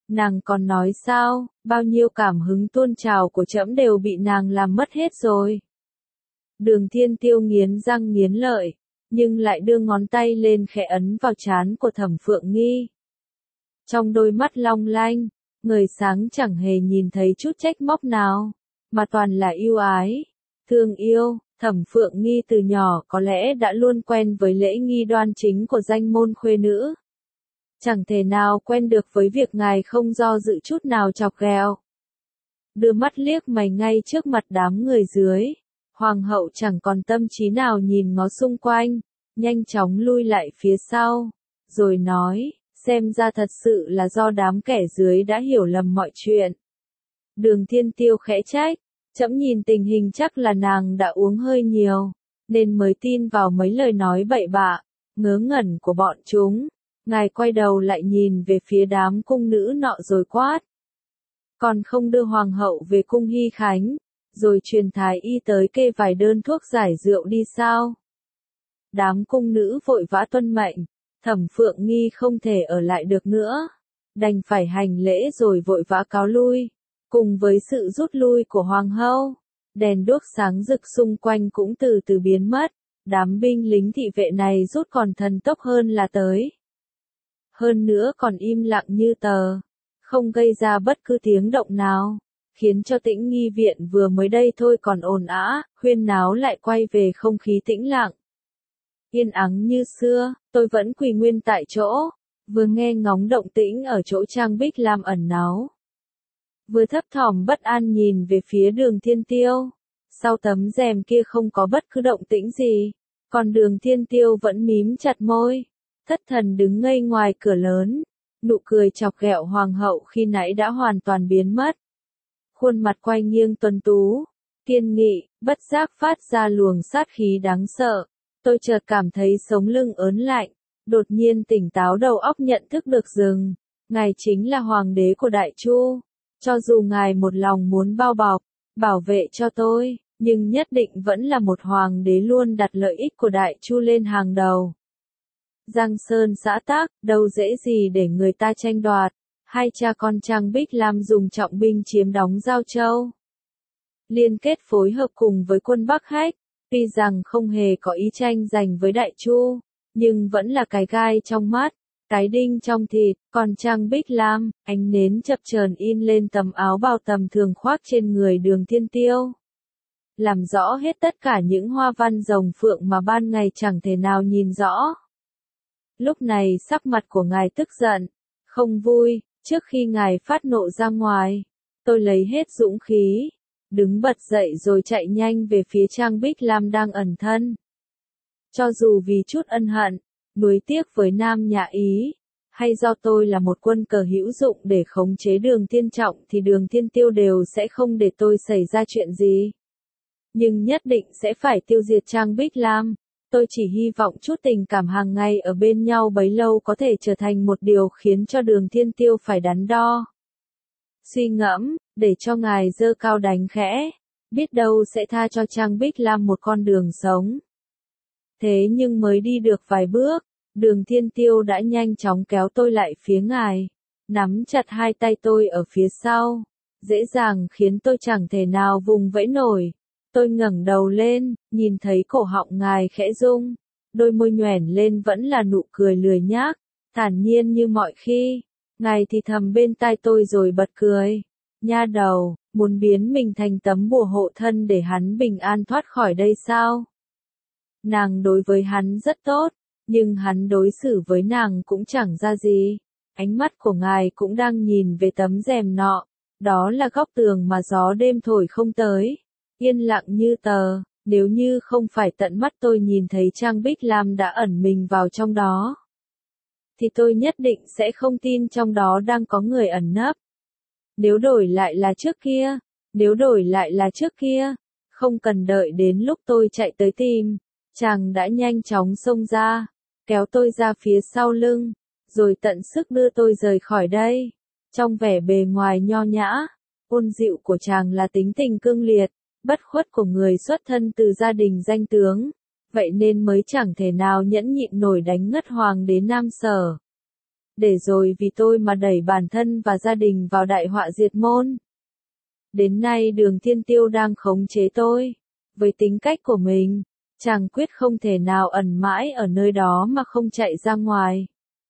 Nàng còn nói sao, bao nhiêu cảm hứng tuôn trào của trẫm đều bị nàng làm mất hết rồi. Đường Thiên Tiêu nghiến răng nghiến lợi, nhưng lại đưa ngón tay lên khẽ ấn vào trán của Thẩm Phượng Nghi. Trong đôi mắt long lanh, người sáng chẳng hề nhìn thấy chút trách móc nào, mà toàn là yêu ái, thương yêu. Thẩm Phượng Nghi từ nhỏ có lẽ đã luôn quen với lễ nghi đoan chính của danh môn khuê nữ. Chẳng thể nào quen được với việc ngài không do dự chút nào chọc ghẹo. Đưa mắt liếc mày ngay trước mặt đám người dưới, hoàng hậu chẳng còn tâm trí nào nhìn ngó xung quanh, nhanh chóng lui lại phía sau, rồi nói, xem ra thật sự là do đám kẻ dưới đã hiểu lầm mọi chuyện. Đường Thiên Tiêu khẽ trách, trẫm nhìn tình hình chắc là nàng đã uống hơi nhiều, nên mới tin vào mấy lời nói bậy bạ, ngớ ngẩn của bọn chúng. Ngài quay đầu lại nhìn về phía đám cung nữ nọ rồi quát. Còn không đưa hoàng hậu về cung Hy Khánh, rồi truyền thái y tới kê vài đơn thuốc giải rượu đi sao? Đám cung nữ vội vã tuân mệnh, Thẩm Phượng Nghi không thể ở lại được nữa, đành phải hành lễ rồi vội vã cáo lui. Cùng với sự rút lui của hoàng hậu, đèn đuốc sáng rực xung quanh cũng từ từ biến mất, đám binh lính thị vệ này rút còn thần tốc hơn là tới. Hơn nữa còn im lặng như tờ, không gây ra bất cứ tiếng động nào, khiến cho Tĩnh Nghi viện vừa mới đây thôi còn ồn ào, huyên náo lại quay về không khí tĩnh lặng. Yên ắng như xưa, tôi vẫn quỳ nguyên tại chỗ, vừa nghe ngóng động tĩnh ở chỗ Trang Bích Lam ẩn náu. Vừa thấp thỏm bất an nhìn về phía Đường Thiên Tiêu, sau tấm rèm kia không có bất cứ động tĩnh gì, còn Đường Thiên Tiêu vẫn mím chặt môi, thất thần đứng ngây ngoài cửa lớn, nụ cười chọc ghẹo hoàng hậu khi nãy đã hoàn toàn biến mất. Khuôn mặt quay nghiêng tuấn tú, kiên nghị, bất giác phát ra luồng sát khí đáng sợ, tôi chợt cảm thấy sống lưng ớn lạnh, đột nhiên tỉnh táo đầu óc nhận thức được rằng, ngài chính là hoàng đế của Đại Chu. Cho dù ngài một lòng muốn bao bọc, bảo vệ cho tôi, nhưng nhất định vẫn là một hoàng đế luôn đặt lợi ích của Đại Chu lên hàng đầu. Giang Sơn xã tắc, đâu dễ gì để người ta tranh đoạt, hai cha con Trang Bích Lam dùng trọng binh chiếm đóng Giao Châu. Liên kết phối hợp cùng với quân Bắc Hách, tuy rằng không hề có ý tranh giành với Đại Chu, nhưng vẫn là cái gai trong mắt. Cái đinh trong thịt, còn Trang Bích Lam, ánh nến chập chờn in lên tấm áo bào tầm thường khoác trên người Đường Thiên Tiêu. Làm rõ hết tất cả những hoa văn rồng phượng mà ban ngày chẳng thể nào nhìn rõ. Lúc này sắc mặt của ngài tức giận, không vui, trước khi ngài phát nộ ra ngoài, tôi lấy hết dũng khí, đứng bật dậy rồi chạy nhanh về phía Trang Bích Lam đang ẩn thân. Cho dù vì chút ân hận, nuối tiếc với Nam Nhã Ý, hay do tôi là một quân cờ hữu dụng để khống chế Đường Thiên Trọng thì Đường Thiên Tiêu đều sẽ không để tôi xảy ra chuyện gì. Nhưng nhất định sẽ phải tiêu diệt Trang Bích Lam, tôi chỉ hy vọng chút tình cảm hàng ngày ở bên nhau bấy lâu có thể trở thành một điều khiến cho Đường Thiên Tiêu phải đắn đo. Suy ngẫm, để cho ngài giơ cao đánh khẽ, biết đâu sẽ tha cho Trang Bích Lam một con đường sống. Thế nhưng mới đi được vài bước, Đường Thiên Tiêu đã nhanh chóng kéo tôi lại phía ngài, nắm chặt hai tay tôi ở phía sau, dễ dàng khiến tôi chẳng thể nào vùng vẫy nổi. Tôi ngẩng đầu lên, nhìn thấy cổ họng ngài khẽ rung, đôi môi nhoẻn lên vẫn là nụ cười lười nhác, thản nhiên như mọi khi. Ngài thì thầm bên tai tôi rồi bật cười. Nha đầu, muốn biến mình thành tấm bùa hộ thân để hắn bình an thoát khỏi đây sao? Nàng đối với hắn rất tốt, nhưng hắn đối xử với nàng cũng chẳng ra gì. Ánh mắt của ngài cũng đang nhìn về tấm rèm nọ, đó là góc tường mà gió đêm thổi không tới. Yên lặng như tờ, nếu như không phải tận mắt tôi nhìn thấy Trang Bích Lam đã ẩn mình vào trong đó, thì tôi nhất định sẽ không tin trong đó đang có người ẩn nấp. Nếu đổi lại là trước kia, không cần đợi đến lúc tôi chạy tới tìm, chàng đã nhanh chóng xông ra, kéo tôi ra phía sau lưng, rồi tận sức đưa tôi rời khỏi đây. Trong vẻ bề ngoài nho nhã, ôn dịu của chàng là tính tình cương liệt, bất khuất của người xuất thân từ gia đình danh tướng, vậy nên mới chẳng thể nào nhẫn nhịn nổi đánh ngất hoàng đế Nam Sở. để rồi vì tôi mà đẩy bản thân và gia đình vào đại họa diệt môn. Đến nay Đường Thiên Tiêu đang khống chế tôi. Với tính cách của mình, chàng quyết không thể nào ẩn mãi ở nơi đó mà không chạy ra ngoài.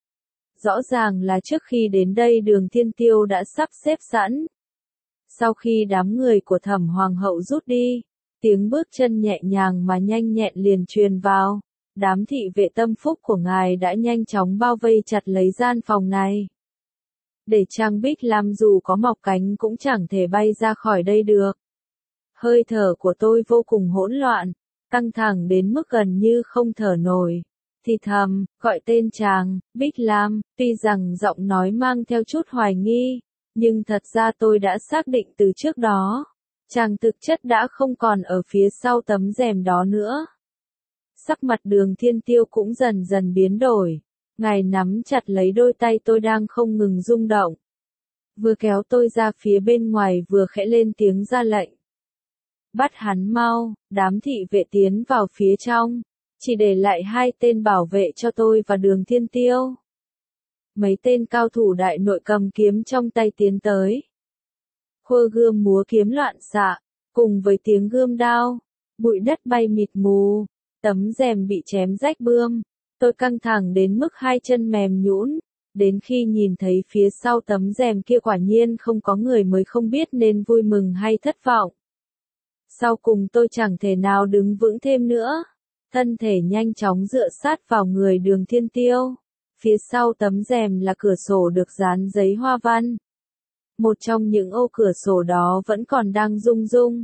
Rõ ràng là trước khi đến đây Đường Thiên Tiêu đã sắp xếp sẵn. Sau khi đám người của Thẩm Hoàng hậu rút đi, tiếng bước chân nhẹ nhàng mà nhanh nhẹn liền truyền vào. Đám thị vệ tâm phúc của ngài đã nhanh chóng bao vây chặt lấy gian phòng này. Để Trang Bích Lam dù có mọc cánh cũng chẳng thể bay ra khỏi đây được. Hơi thở của tôi vô cùng hỗn loạn, căng thẳng đến mức gần như không thở nổi. Thì thầm, gọi tên chàng, Bích Lam, tuy rằng giọng nói mang theo chút hoài nghi, nhưng thật ra tôi đã xác định từ trước đó. Chàng thực chất đã không còn ở phía sau tấm rèm đó nữa. Sắc mặt Đường Thiên Tiêu cũng dần dần biến đổi. Ngài nắm chặt lấy đôi tay tôi đang không ngừng rung động. Vừa kéo tôi ra phía bên ngoài vừa khẽ lên tiếng ra lệnh. Bắt hắn mau, đám thị vệ tiến vào phía trong. Chỉ để lại 2 tên bảo vệ cho tôi và Đường Thiên Tiêu. Mấy tên cao thủ đại nội cầm kiếm trong tay tiến tới. Khua gươm múa kiếm loạn xạ, cùng với tiếng gươm đao, bụi đất bay mịt mù, tấm rèm bị chém rách bươm. Tôi căng thẳng đến mức 2 chân mềm nhũn, đến khi nhìn thấy phía sau tấm rèm kia quả nhiên không có người mới không biết nên vui mừng hay thất vọng. Sau cùng tôi chẳng thể nào đứng vững thêm nữa, thân thể nhanh chóng dựa sát vào người Đường Thiên Tiêu. Phía sau tấm rèm là cửa sổ được dán giấy hoa văn. Một trong những ô cửa sổ đó vẫn còn đang rung rung.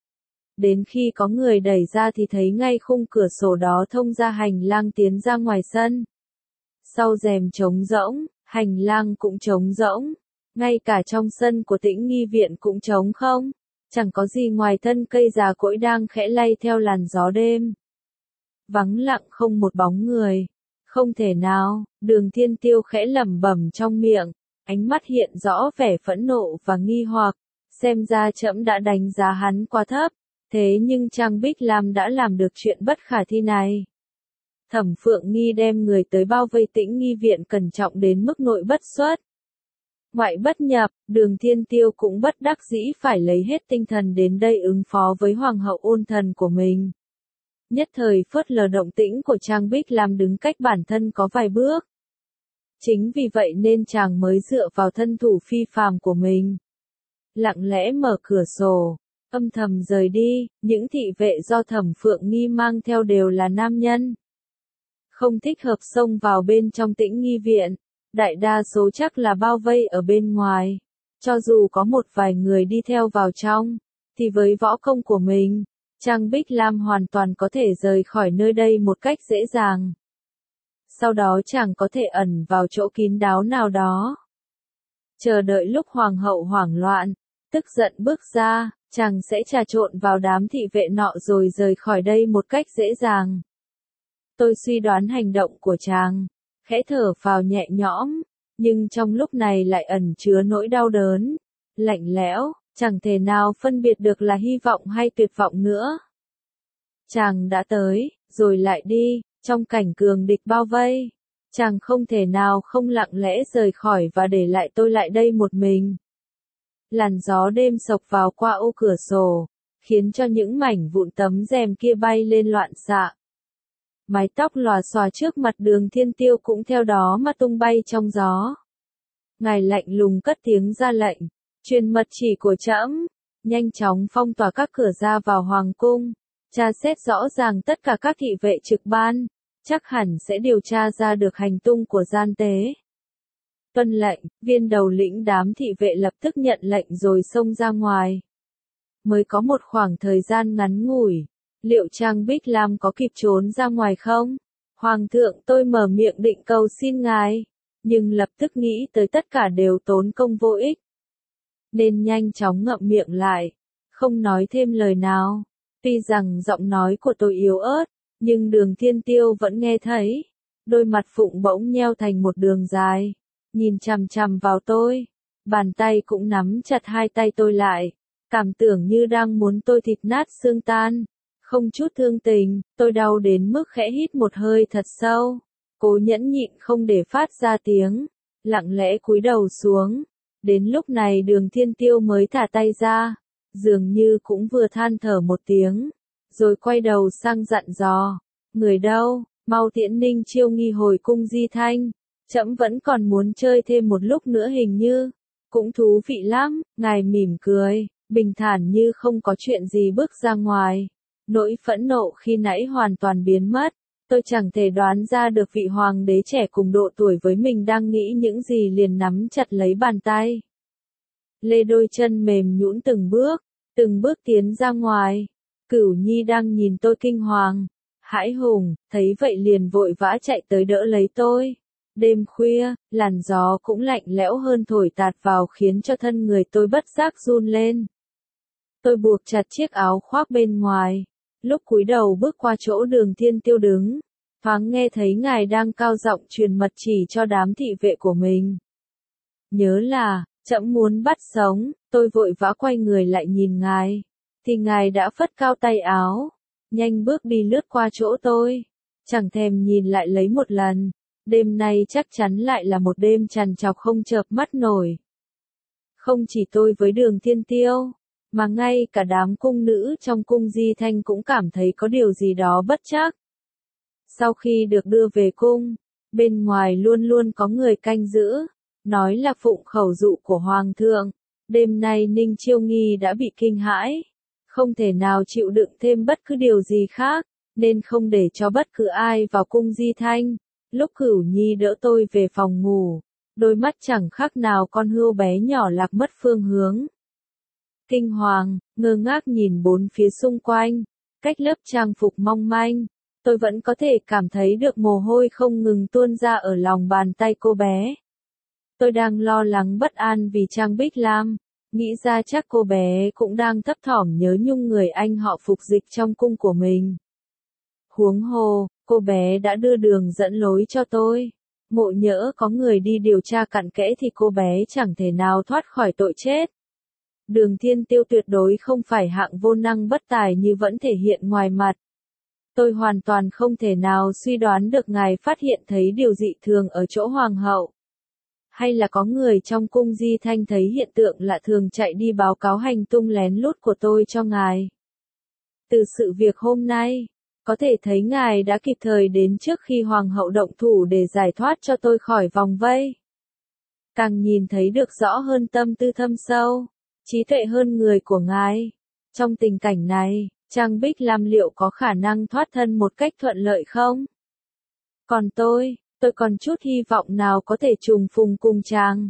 Đến khi có người đẩy ra thì thấy ngay khung cửa sổ đó thông ra hành lang tiến ra ngoài sân. Sau rèm trống rỗng, hành lang cũng trống rỗng. Ngay cả trong sân của Tĩnh Nghi viện cũng trống không. Chẳng có gì ngoài thân cây già cỗi đang khẽ lay theo làn gió đêm. Vắng lặng không một bóng người. Không thể nào, Đường Thiên Tiêu khẽ lẩm bẩm trong miệng. Ánh mắt hiện rõ vẻ phẫn nộ và nghi hoặc. Xem ra trẫm đã đánh giá hắn quá thấp. Thế nhưng Trang Bích Lam đã làm được chuyện bất khả thi này. Thẩm Phượng Nghi đem người tới bao vây Tĩnh Nghi viện cẩn trọng đến mức nội bất xuất. Ngoại bất nhập, Đường Thiên Tiêu cũng bất đắc dĩ phải lấy hết tinh thần đến đây ứng phó với Hoàng hậu ôn thần của mình. Nhất thời phớt lờ động tĩnh của Trang Bích Lam đứng cách bản thân có vài bước. Chính vì vậy nên chàng mới dựa vào thân thủ phi phàm của mình. Lặng lẽ mở cửa sổ. Âm thầm rời đi, những thị vệ do Thẩm Phượng Nghi mang theo đều là nam nhân. Không thích hợp xông vào bên trong Tĩnh Nghi viện, đại đa số chắc là bao vây ở bên ngoài. Cho dù có một vài người đi theo vào trong, thì với võ công của mình, Trang Bích Lam hoàn toàn có thể rời khỏi nơi đây một cách dễ dàng. Sau đó chàng có thể ẩn vào chỗ kín đáo nào đó. Chờ đợi lúc hoàng hậu hoảng loạn, tức giận bước ra. Chàng sẽ trà trộn vào đám thị vệ nọ rồi rời khỏi đây một cách dễ dàng. Tôi suy đoán hành động của chàng, khẽ thở phào nhẹ nhõm, nhưng trong lúc này lại ẩn chứa nỗi đau đớn, lạnh lẽo, chẳng thể nào phân biệt được là hy vọng hay tuyệt vọng nữa. Chàng đã tới, rồi lại đi, trong cảnh cường địch bao vây. Chàng không thể nào không lặng lẽ rời khỏi và để lại tôi lại đây một mình. Làn gió đêm sộc vào qua ô cửa sổ, khiến cho những mảnh vụn tấm rèm kia bay lên loạn xạ. Mái tóc lòa xòa trước mặt Đường Thiên Tiêu cũng theo đó mà tung bay trong gió. Ngài lạnh lùng cất tiếng ra lệnh, truyền mật chỉ của trẫm, nhanh chóng phong tỏa các cửa ra vào hoàng cung, tra xét rõ ràng tất cả các thị vệ trực ban, chắc hẳn sẽ điều tra ra được hành tung của gian tế. Tuân lệnh, viên đầu lĩnh đám thị vệ lập tức nhận lệnh rồi xông ra ngoài. Mới có một khoảng thời gian ngắn ngủi, liệu Trang Bích Lam có kịp trốn ra ngoài không? Hoàng thượng, tôi mở miệng định cầu xin ngài, nhưng lập tức nghĩ tới tất cả đều tốn công vô ích. Nên nhanh chóng ngậm miệng lại, không nói thêm lời nào. Tuy rằng giọng nói của tôi yếu ớt, nhưng Đường Thiên Tiêu vẫn nghe thấy. Đôi mặt phụng bỗng nheo thành một đường dài. Nhìn chằm chằm vào tôi, bàn tay cũng nắm chặt 2 tay tôi lại, cảm tưởng như đang muốn tôi thịt nát xương tan, không chút thương tình, tôi đau đến mức khẽ hít một hơi thật sâu, cố nhẫn nhịn không để phát ra tiếng, lặng lẽ cúi đầu xuống. Đến lúc này Đường Thiên Tiêu mới thả tay ra, dường như cũng vừa than thở một tiếng, rồi quay đầu sang dặn dò, người đâu, mau tiễn Ninh Chiêu Nghi hồi cung Di Thanh, trẫm vẫn còn muốn chơi thêm một lúc nữa hình như, cũng thú vị lắm, ngài mỉm cười, bình thản như không có chuyện gì bước ra ngoài. Nỗi phẫn nộ khi nãy hoàn toàn biến mất, tôi chẳng thể đoán ra được vị hoàng đế trẻ cùng độ tuổi với mình đang nghĩ những gì liền nắm chặt lấy bàn tay. Lê đôi chân mềm nhũn từng bước tiến ra ngoài. Cửu Nhi đang nhìn tôi kinh hoàng, hãi hùng, thấy vậy liền vội vã chạy tới đỡ lấy tôi. Đêm khuya, làn gió cũng lạnh lẽo hơn thổi tạt vào khiến cho thân người tôi bất giác run lên. Tôi buộc chặt chiếc áo khoác bên ngoài, lúc cúi đầu bước qua chỗ Đường Thiên Tiêu đứng, thoáng nghe thấy ngài đang cao giọng truyền mật chỉ cho đám thị vệ của mình. Nhớ là, trẫm muốn bắt sống, tôi vội vã quay người lại nhìn ngài, thì ngài đã phất cao tay áo, nhanh bước đi lướt qua chỗ tôi, chẳng thèm nhìn lại lấy một lần. Đêm nay chắc chắn lại là một đêm trằn trọc không chợp mắt nổi. Không chỉ tôi với Đường Thiên Tiêu, mà ngay cả đám cung nữ trong cung Di Thanh cũng cảm thấy có điều gì đó bất trắc. Sau khi được đưa về cung, bên ngoài luôn luôn có người canh giữ, nói là phụng khẩu dụ của Hoàng thượng. Đêm nay Ninh Chiêu Nghi đã bị kinh hãi, không thể nào chịu đựng thêm bất cứ điều gì khác, nên không để cho bất cứ ai vào cung Di Thanh. Lúc Cửu Nhi đỡ tôi về phòng ngủ, đôi mắt chẳng khác nào con hươu bé nhỏ lạc mất phương hướng. Kinh hoàng, ngơ ngác nhìn bốn phía xung quanh, cách lớp trang phục mong manh, tôi vẫn có thể cảm thấy được mồ hôi không ngừng tuôn ra ở lòng bàn tay cô bé. Tôi đang lo lắng bất an vì Trang Bích Lam, nghĩ ra chắc cô bé cũng đang thấp thỏm nhớ nhung người anh họ phục dịch trong cung của mình. Huống hồ, cô bé đã đưa đường dẫn lối cho tôi. Ngộ nhỡ có người đi điều tra cặn kẽ thì cô bé chẳng thể nào thoát khỏi tội chết. Đường Thiên Tiêu tuyệt đối không phải hạng vô năng bất tài như vẫn thể hiện ngoài mặt. Tôi hoàn toàn không thể nào suy đoán được ngài phát hiện thấy điều dị thường ở chỗ hoàng hậu. Hay là có người trong cung Di Thanh thấy hiện tượng lạ thường chạy đi báo cáo hành tung lén lút của tôi cho ngài. Từ sự việc hôm nay, có thể thấy ngài đã kịp thời đến trước khi hoàng hậu động thủ để giải thoát cho tôi khỏi vòng vây. Càng nhìn thấy được rõ hơn tâm tư thâm sâu, trí tuệ hơn người của ngài. Trong tình cảnh này, Trang Bích Lam liệu có khả năng thoát thân một cách thuận lợi không? Còn tôi còn chút hy vọng nào có thể trùng phùng cùng chàng.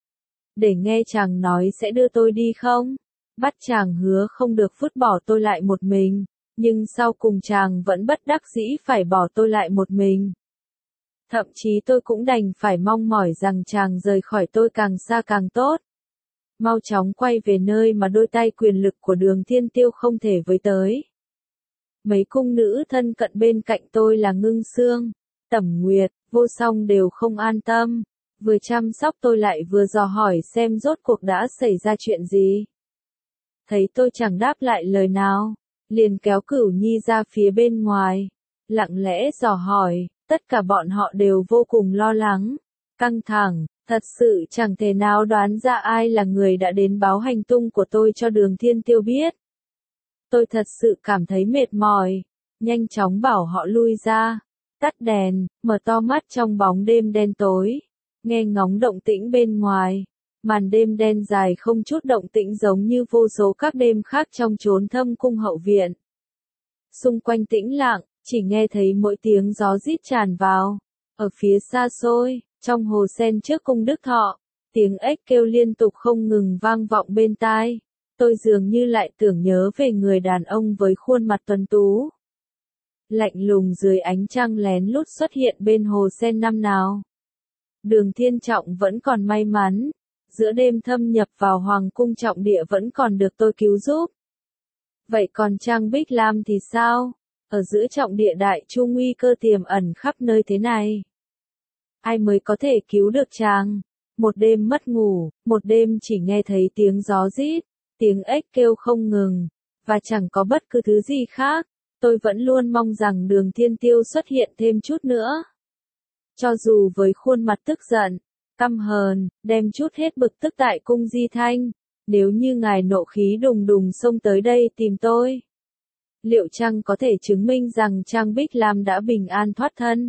Để nghe chàng nói sẽ đưa tôi đi không? Bắt chàng hứa không được vứt bỏ tôi lại một mình, nhưng sau cùng chàng vẫn bất đắc dĩ phải bỏ tôi lại một mình. Thậm chí tôi cũng đành phải mong mỏi rằng chàng rời khỏi tôi càng xa càng tốt. Mau chóng quay về nơi mà đôi tay quyền lực của Đường Thiên Tiêu không thể với tới. Mấy cung nữ thân cận bên cạnh tôi là Ngưng Sương, Tẩm Nguyệt, Vô Song đều không an tâm, vừa chăm sóc tôi lại vừa dò hỏi xem rốt cuộc đã xảy ra chuyện gì. Thấy tôi chẳng đáp lại lời nào, liền kéo Cửu Nhi ra phía bên ngoài, lặng lẽ dò hỏi, tất cả bọn họ đều vô cùng lo lắng, căng thẳng, thật sự chẳng thể nào đoán ra ai là người đã đến báo hành tung của tôi cho Đường Thiên Tiêu biết. Tôi thật sự cảm thấy mệt mỏi, nhanh chóng bảo họ lui ra, tắt đèn, mở to mắt trong bóng đêm đen tối, nghe ngóng động tĩnh bên ngoài. Màn đêm đen dài không chút động tĩnh giống như vô số các đêm khác trong chốn thâm cung hậu viện. Xung quanh tĩnh lặng, chỉ nghe thấy mỗi tiếng gió rít tràn vào. Ở phía xa xôi, trong hồ sen trước cung Đức Thọ, tiếng ếch kêu liên tục không ngừng vang vọng bên tai. Tôi dường như lại tưởng nhớ về người đàn ông với khuôn mặt tuấn tú, lạnh lùng dưới ánh trăng lén lút xuất hiện bên hồ sen năm nào. Đường Thiên Trọng vẫn còn may mắn, giữa đêm thâm nhập vào hoàng cung trọng địa vẫn còn được tôi cứu giúp. Vậy còn Trang Bích Lam thì sao? Ở giữa trọng địa đại chu nguy cơ tiềm ẩn khắp nơi thế này, ai mới có thể cứu được chàng? Một đêm mất ngủ, một đêm chỉ nghe thấy tiếng gió rít, tiếng ếch kêu không ngừng, và chẳng có bất cứ thứ gì khác. Tôi vẫn luôn mong rằng Đường Thiên Tiêu xuất hiện thêm chút nữa. Cho dù với khuôn mặt tức giận, căm hờn, đem chút hết bực tức tại cung Di Thanh, nếu như ngài nộ khí đùng đùng xông tới đây tìm tôi, liệu chăng có thể chứng minh rằng Trang Bích Lam đã bình an thoát thân,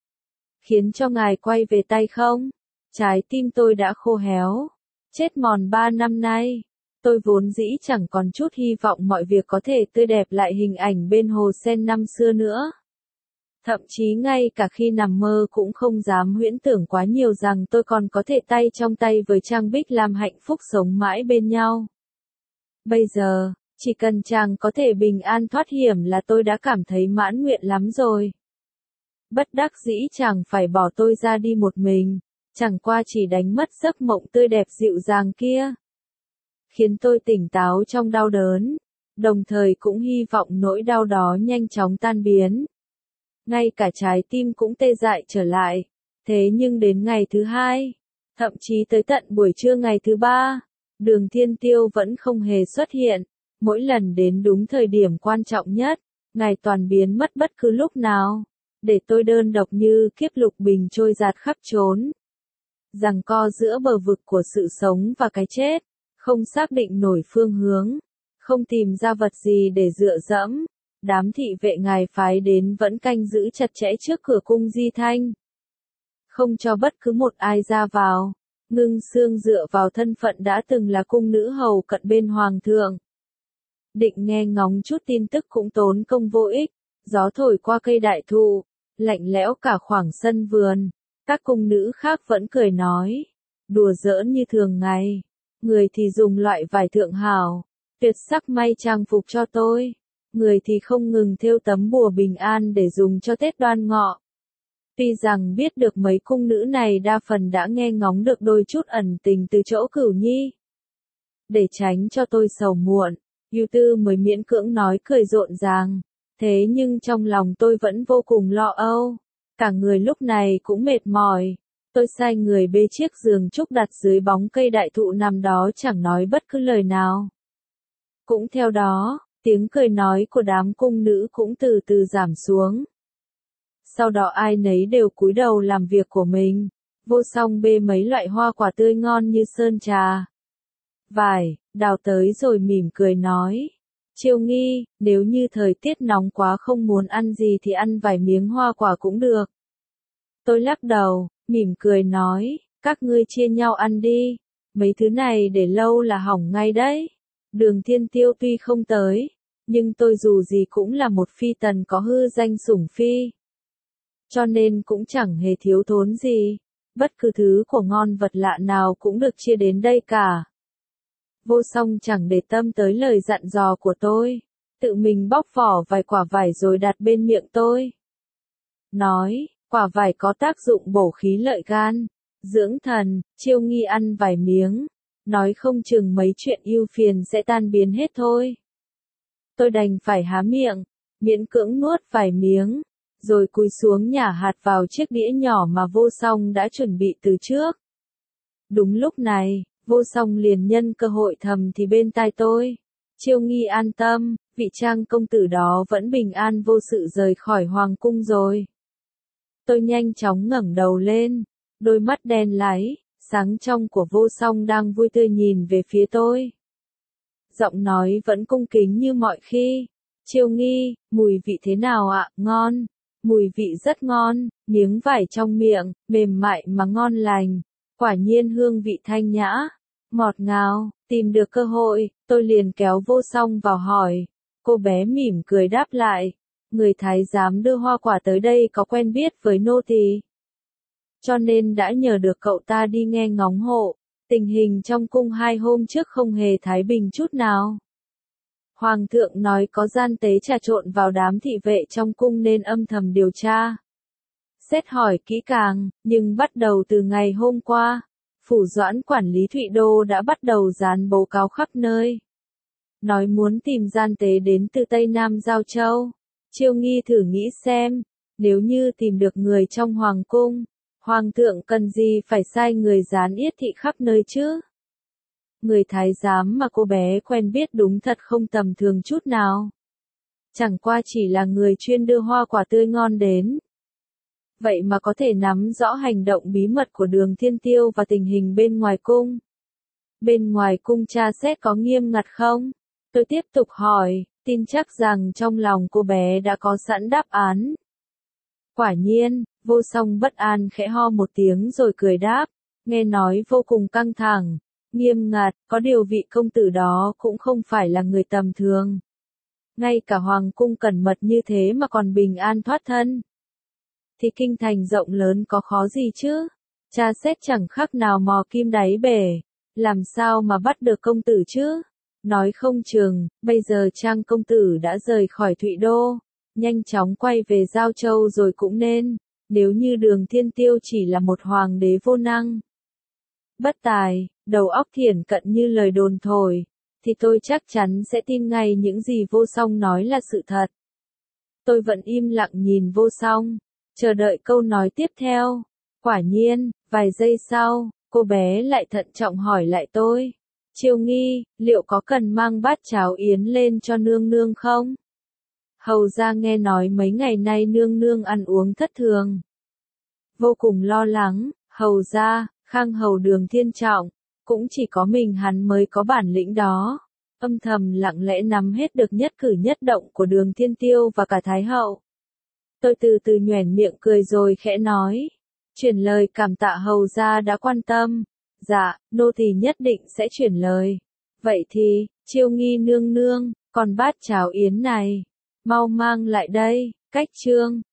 khiến cho ngài quay về tay không? Trái tim tôi đã khô héo, chết mòn 3 năm nay. Tôi vốn dĩ chẳng còn chút hy vọng mọi việc có thể tươi đẹp lại hình ảnh bên hồ sen năm xưa nữa. Thậm chí ngay cả khi nằm mơ cũng không dám huyễn tưởng quá nhiều rằng tôi còn có thể tay trong tay với Trang Bích Lam hạnh phúc sống mãi bên nhau. Bây giờ, chỉ cần chàng có thể bình an thoát hiểm là tôi đã cảm thấy mãn nguyện lắm rồi. Bất đắc dĩ chàng phải bỏ tôi ra đi một mình, chẳng qua chỉ đánh mất giấc mộng tươi đẹp dịu dàng kia, khiến tôi tỉnh táo trong đau đớn, đồng thời cũng hy vọng nỗi đau đó nhanh chóng tan biến. Ngay cả trái tim cũng tê dại trở lại. Thế nhưng đến ngày thứ 2, thậm chí tới tận buổi trưa ngày thứ 3, Đường Thiên Tiêu vẫn không hề xuất hiện. Mỗi lần đến đúng thời điểm quan trọng nhất, ngài toàn biến mất bất cứ lúc nào, để tôi đơn độc như kiếp lục bình trôi dạt khắp trốn. Giằng co giữa bờ vực của sự sống và cái chết, không xác định nổi phương hướng, không tìm ra vật gì để dựa dẫm. Đám thị vệ ngài phái đến vẫn canh giữ chặt chẽ trước cửa cung Di Thanh, không cho bất cứ một ai ra vào. Ngưng Xương dựa vào thân phận đã từng là cung nữ hầu cận bên hoàng thượng, định nghe ngóng chút tin tức cũng tốn công vô ích. Gió thổi qua cây đại thụ, lạnh lẽo cả khoảng sân vườn. Các cung nữ khác vẫn cười nói, đùa giỡn như thường ngày. Người thì dùng loại vải thượng hảo, tuyệt sắc may trang phục cho tôi, người thì không ngừng thêu tấm bùa bình an để dùng cho Tết Đoan Ngọ. Tuy rằng biết được mấy cung nữ này đa phần đã nghe ngóng được đôi chút ẩn tình từ chỗ Cửu Nhi. Để tránh cho tôi sầu muộn, Ưu Tư mới miễn cưỡng nói cười rộn ràng. Thế nhưng trong lòng tôi vẫn vô cùng lo âu. Cả người lúc này cũng mệt mỏi. Tôi sai người bê chiếc giường trúc đặt dưới bóng cây đại thụ nằm đó chẳng nói bất cứ lời nào. Cũng theo đó, tiếng cười nói của đám cung nữ cũng từ từ giảm xuống. Sau đó ai nấy đều cúi đầu làm việc của mình. Vô Song bê mấy loại hoa quả tươi ngon như sơn trà, vải, đào tới rồi mỉm cười nói. Chiêu Nghi, nếu như thời tiết nóng quá không muốn ăn gì thì ăn vài miếng hoa quả cũng được. Tôi lắc đầu, mỉm cười nói, các ngươi chia nhau ăn đi. Mấy thứ này để lâu là hỏng ngay đấy. Đường Thiên Tiêu tuy không tới, nhưng tôi dù gì cũng là một phi tần có hư danh sủng phi, cho nên cũng chẳng hề thiếu thốn gì. Bất cứ thứ của ngon vật lạ nào cũng được chia đến đây cả. Vô Song chẳng để tâm tới lời dặn dò của tôi, tự mình bóc vỏ vài quả vải rồi đặt bên miệng tôi. Nói, quả vải có tác dụng bổ khí lợi gan, dưỡng thần. Chiêu Nghi ăn vài miếng, nói không chừng mấy chuyện ưu phiền sẽ tan biến hết thôi. Tôi đành phải há miệng, miễn cưỡng nuốt vài miếng, rồi cúi xuống nhả hạt vào chiếc đĩa nhỏ mà Vô Song đã chuẩn bị từ trước. Đúng lúc này, Vô Song liền nhân cơ hội thầm thì bên tai tôi. Chiêu Nghi an tâm, vị Trang công tử đó vẫn bình an vô sự rời khỏi hoàng cung rồi. Tôi nhanh chóng ngẩng đầu lên, đôi mắt đen láy, sáng trong của Vô Song đang vui tươi nhìn về phía tôi. Giọng nói vẫn cung kính như mọi khi. Chiêu Nghi, mùi vị thế nào ạ? Ngon. Mùi vị rất ngon, miếng vải trong miệng, mềm mại mà ngon lành. Quả nhiên hương vị thanh nhã, ngọt ngào. Tìm được cơ hội, tôi liền kéo Vô Song vào hỏi. Cô bé mỉm cười đáp lại. Người thái giám đưa hoa quả tới đây có quen biết với nô tỳ, cho nên đã nhờ được cậu ta đi nghe ngóng hộ. Tình hình trong cung 2 hôm trước không hề thái bình chút nào. Hoàng thượng nói có gian tế trà trộn vào đám thị vệ trong cung nên âm thầm điều tra, xét hỏi kỹ càng, nhưng bắt đầu từ ngày hôm qua, phủ Doãn quản lý Thụy Đô đã bắt đầu dán báo cáo khắp nơi, nói muốn tìm gian tế đến từ Tây Nam Giao Châu. Chiêu Nghi thử nghĩ xem, nếu như tìm được người trong hoàng cung, hoàng thượng cần gì phải sai người dán yết thị khắp nơi chứ? Người thái giám mà cô bé quen biết đúng thật không tầm thường chút nào. Chẳng qua chỉ là người chuyên đưa hoa quả tươi ngon đến. vậy mà có thể nắm rõ hành động bí mật của Đường Thiên Tiêu và tình hình bên ngoài cung. Bên ngoài cung tra xét có nghiêm ngặt không? Tôi tiếp tục hỏi, tin chắc rằng trong lòng cô bé đã có sẵn đáp án. Quả nhiên, Vô Song bất an khẽ ho một tiếng rồi cười đáp, nghe nói vô cùng căng thẳng, nghiêm ngặt, có điều vị công tử đó cũng không phải là người tầm thường. Ngay cả hoàng cung cẩn mật như thế mà còn bình an thoát thân. Thì kinh thành rộng lớn có khó gì chứ? Tra xét chẳng khác nào mò kim đáy bể, làm sao mà bắt được công tử chứ? Nói không chừng, bây giờ Trang công tử đã rời khỏi Thụy Đô, nhanh chóng quay về Giao Châu rồi cũng nên, nếu như Đường Thiên Tiêu chỉ là một hoàng đế vô năng, bất tài, đầu óc thiển cận như lời đồn thổi, thì tôi chắc chắn sẽ tin ngay những gì Vô Song nói là sự thật. Tôi vẫn im lặng nhìn Vô Song, chờ đợi câu nói tiếp theo. Quả nhiên, vài giây sau, cô bé lại thận trọng hỏi lại tôi. Chiêu Nghi, liệu có cần mang bát cháo yến lên cho nương nương không? Hầu ra nghe nói mấy ngày nay nương nương ăn uống thất thường. Vô cùng lo lắng, hầu ra, Khang hầu Đường Thiên Trọng, cũng chỉ có mình hắn mới có bản lĩnh đó. Âm thầm lặng lẽ nắm hết được nhất cử nhất động của Đường Thiên Tiêu và cả Thái hậu. Tôi từ từ nhoẻn miệng cười rồi khẽ nói. Chuyển lời cảm tạ hầu ra đã quan tâm. Dạ, nô tỳ nhất định sẽ chuyển lời. Vậy thì, Chiêu Nghi nương nương, còn bát cháo yến này, mau mang lại đây. Cách chương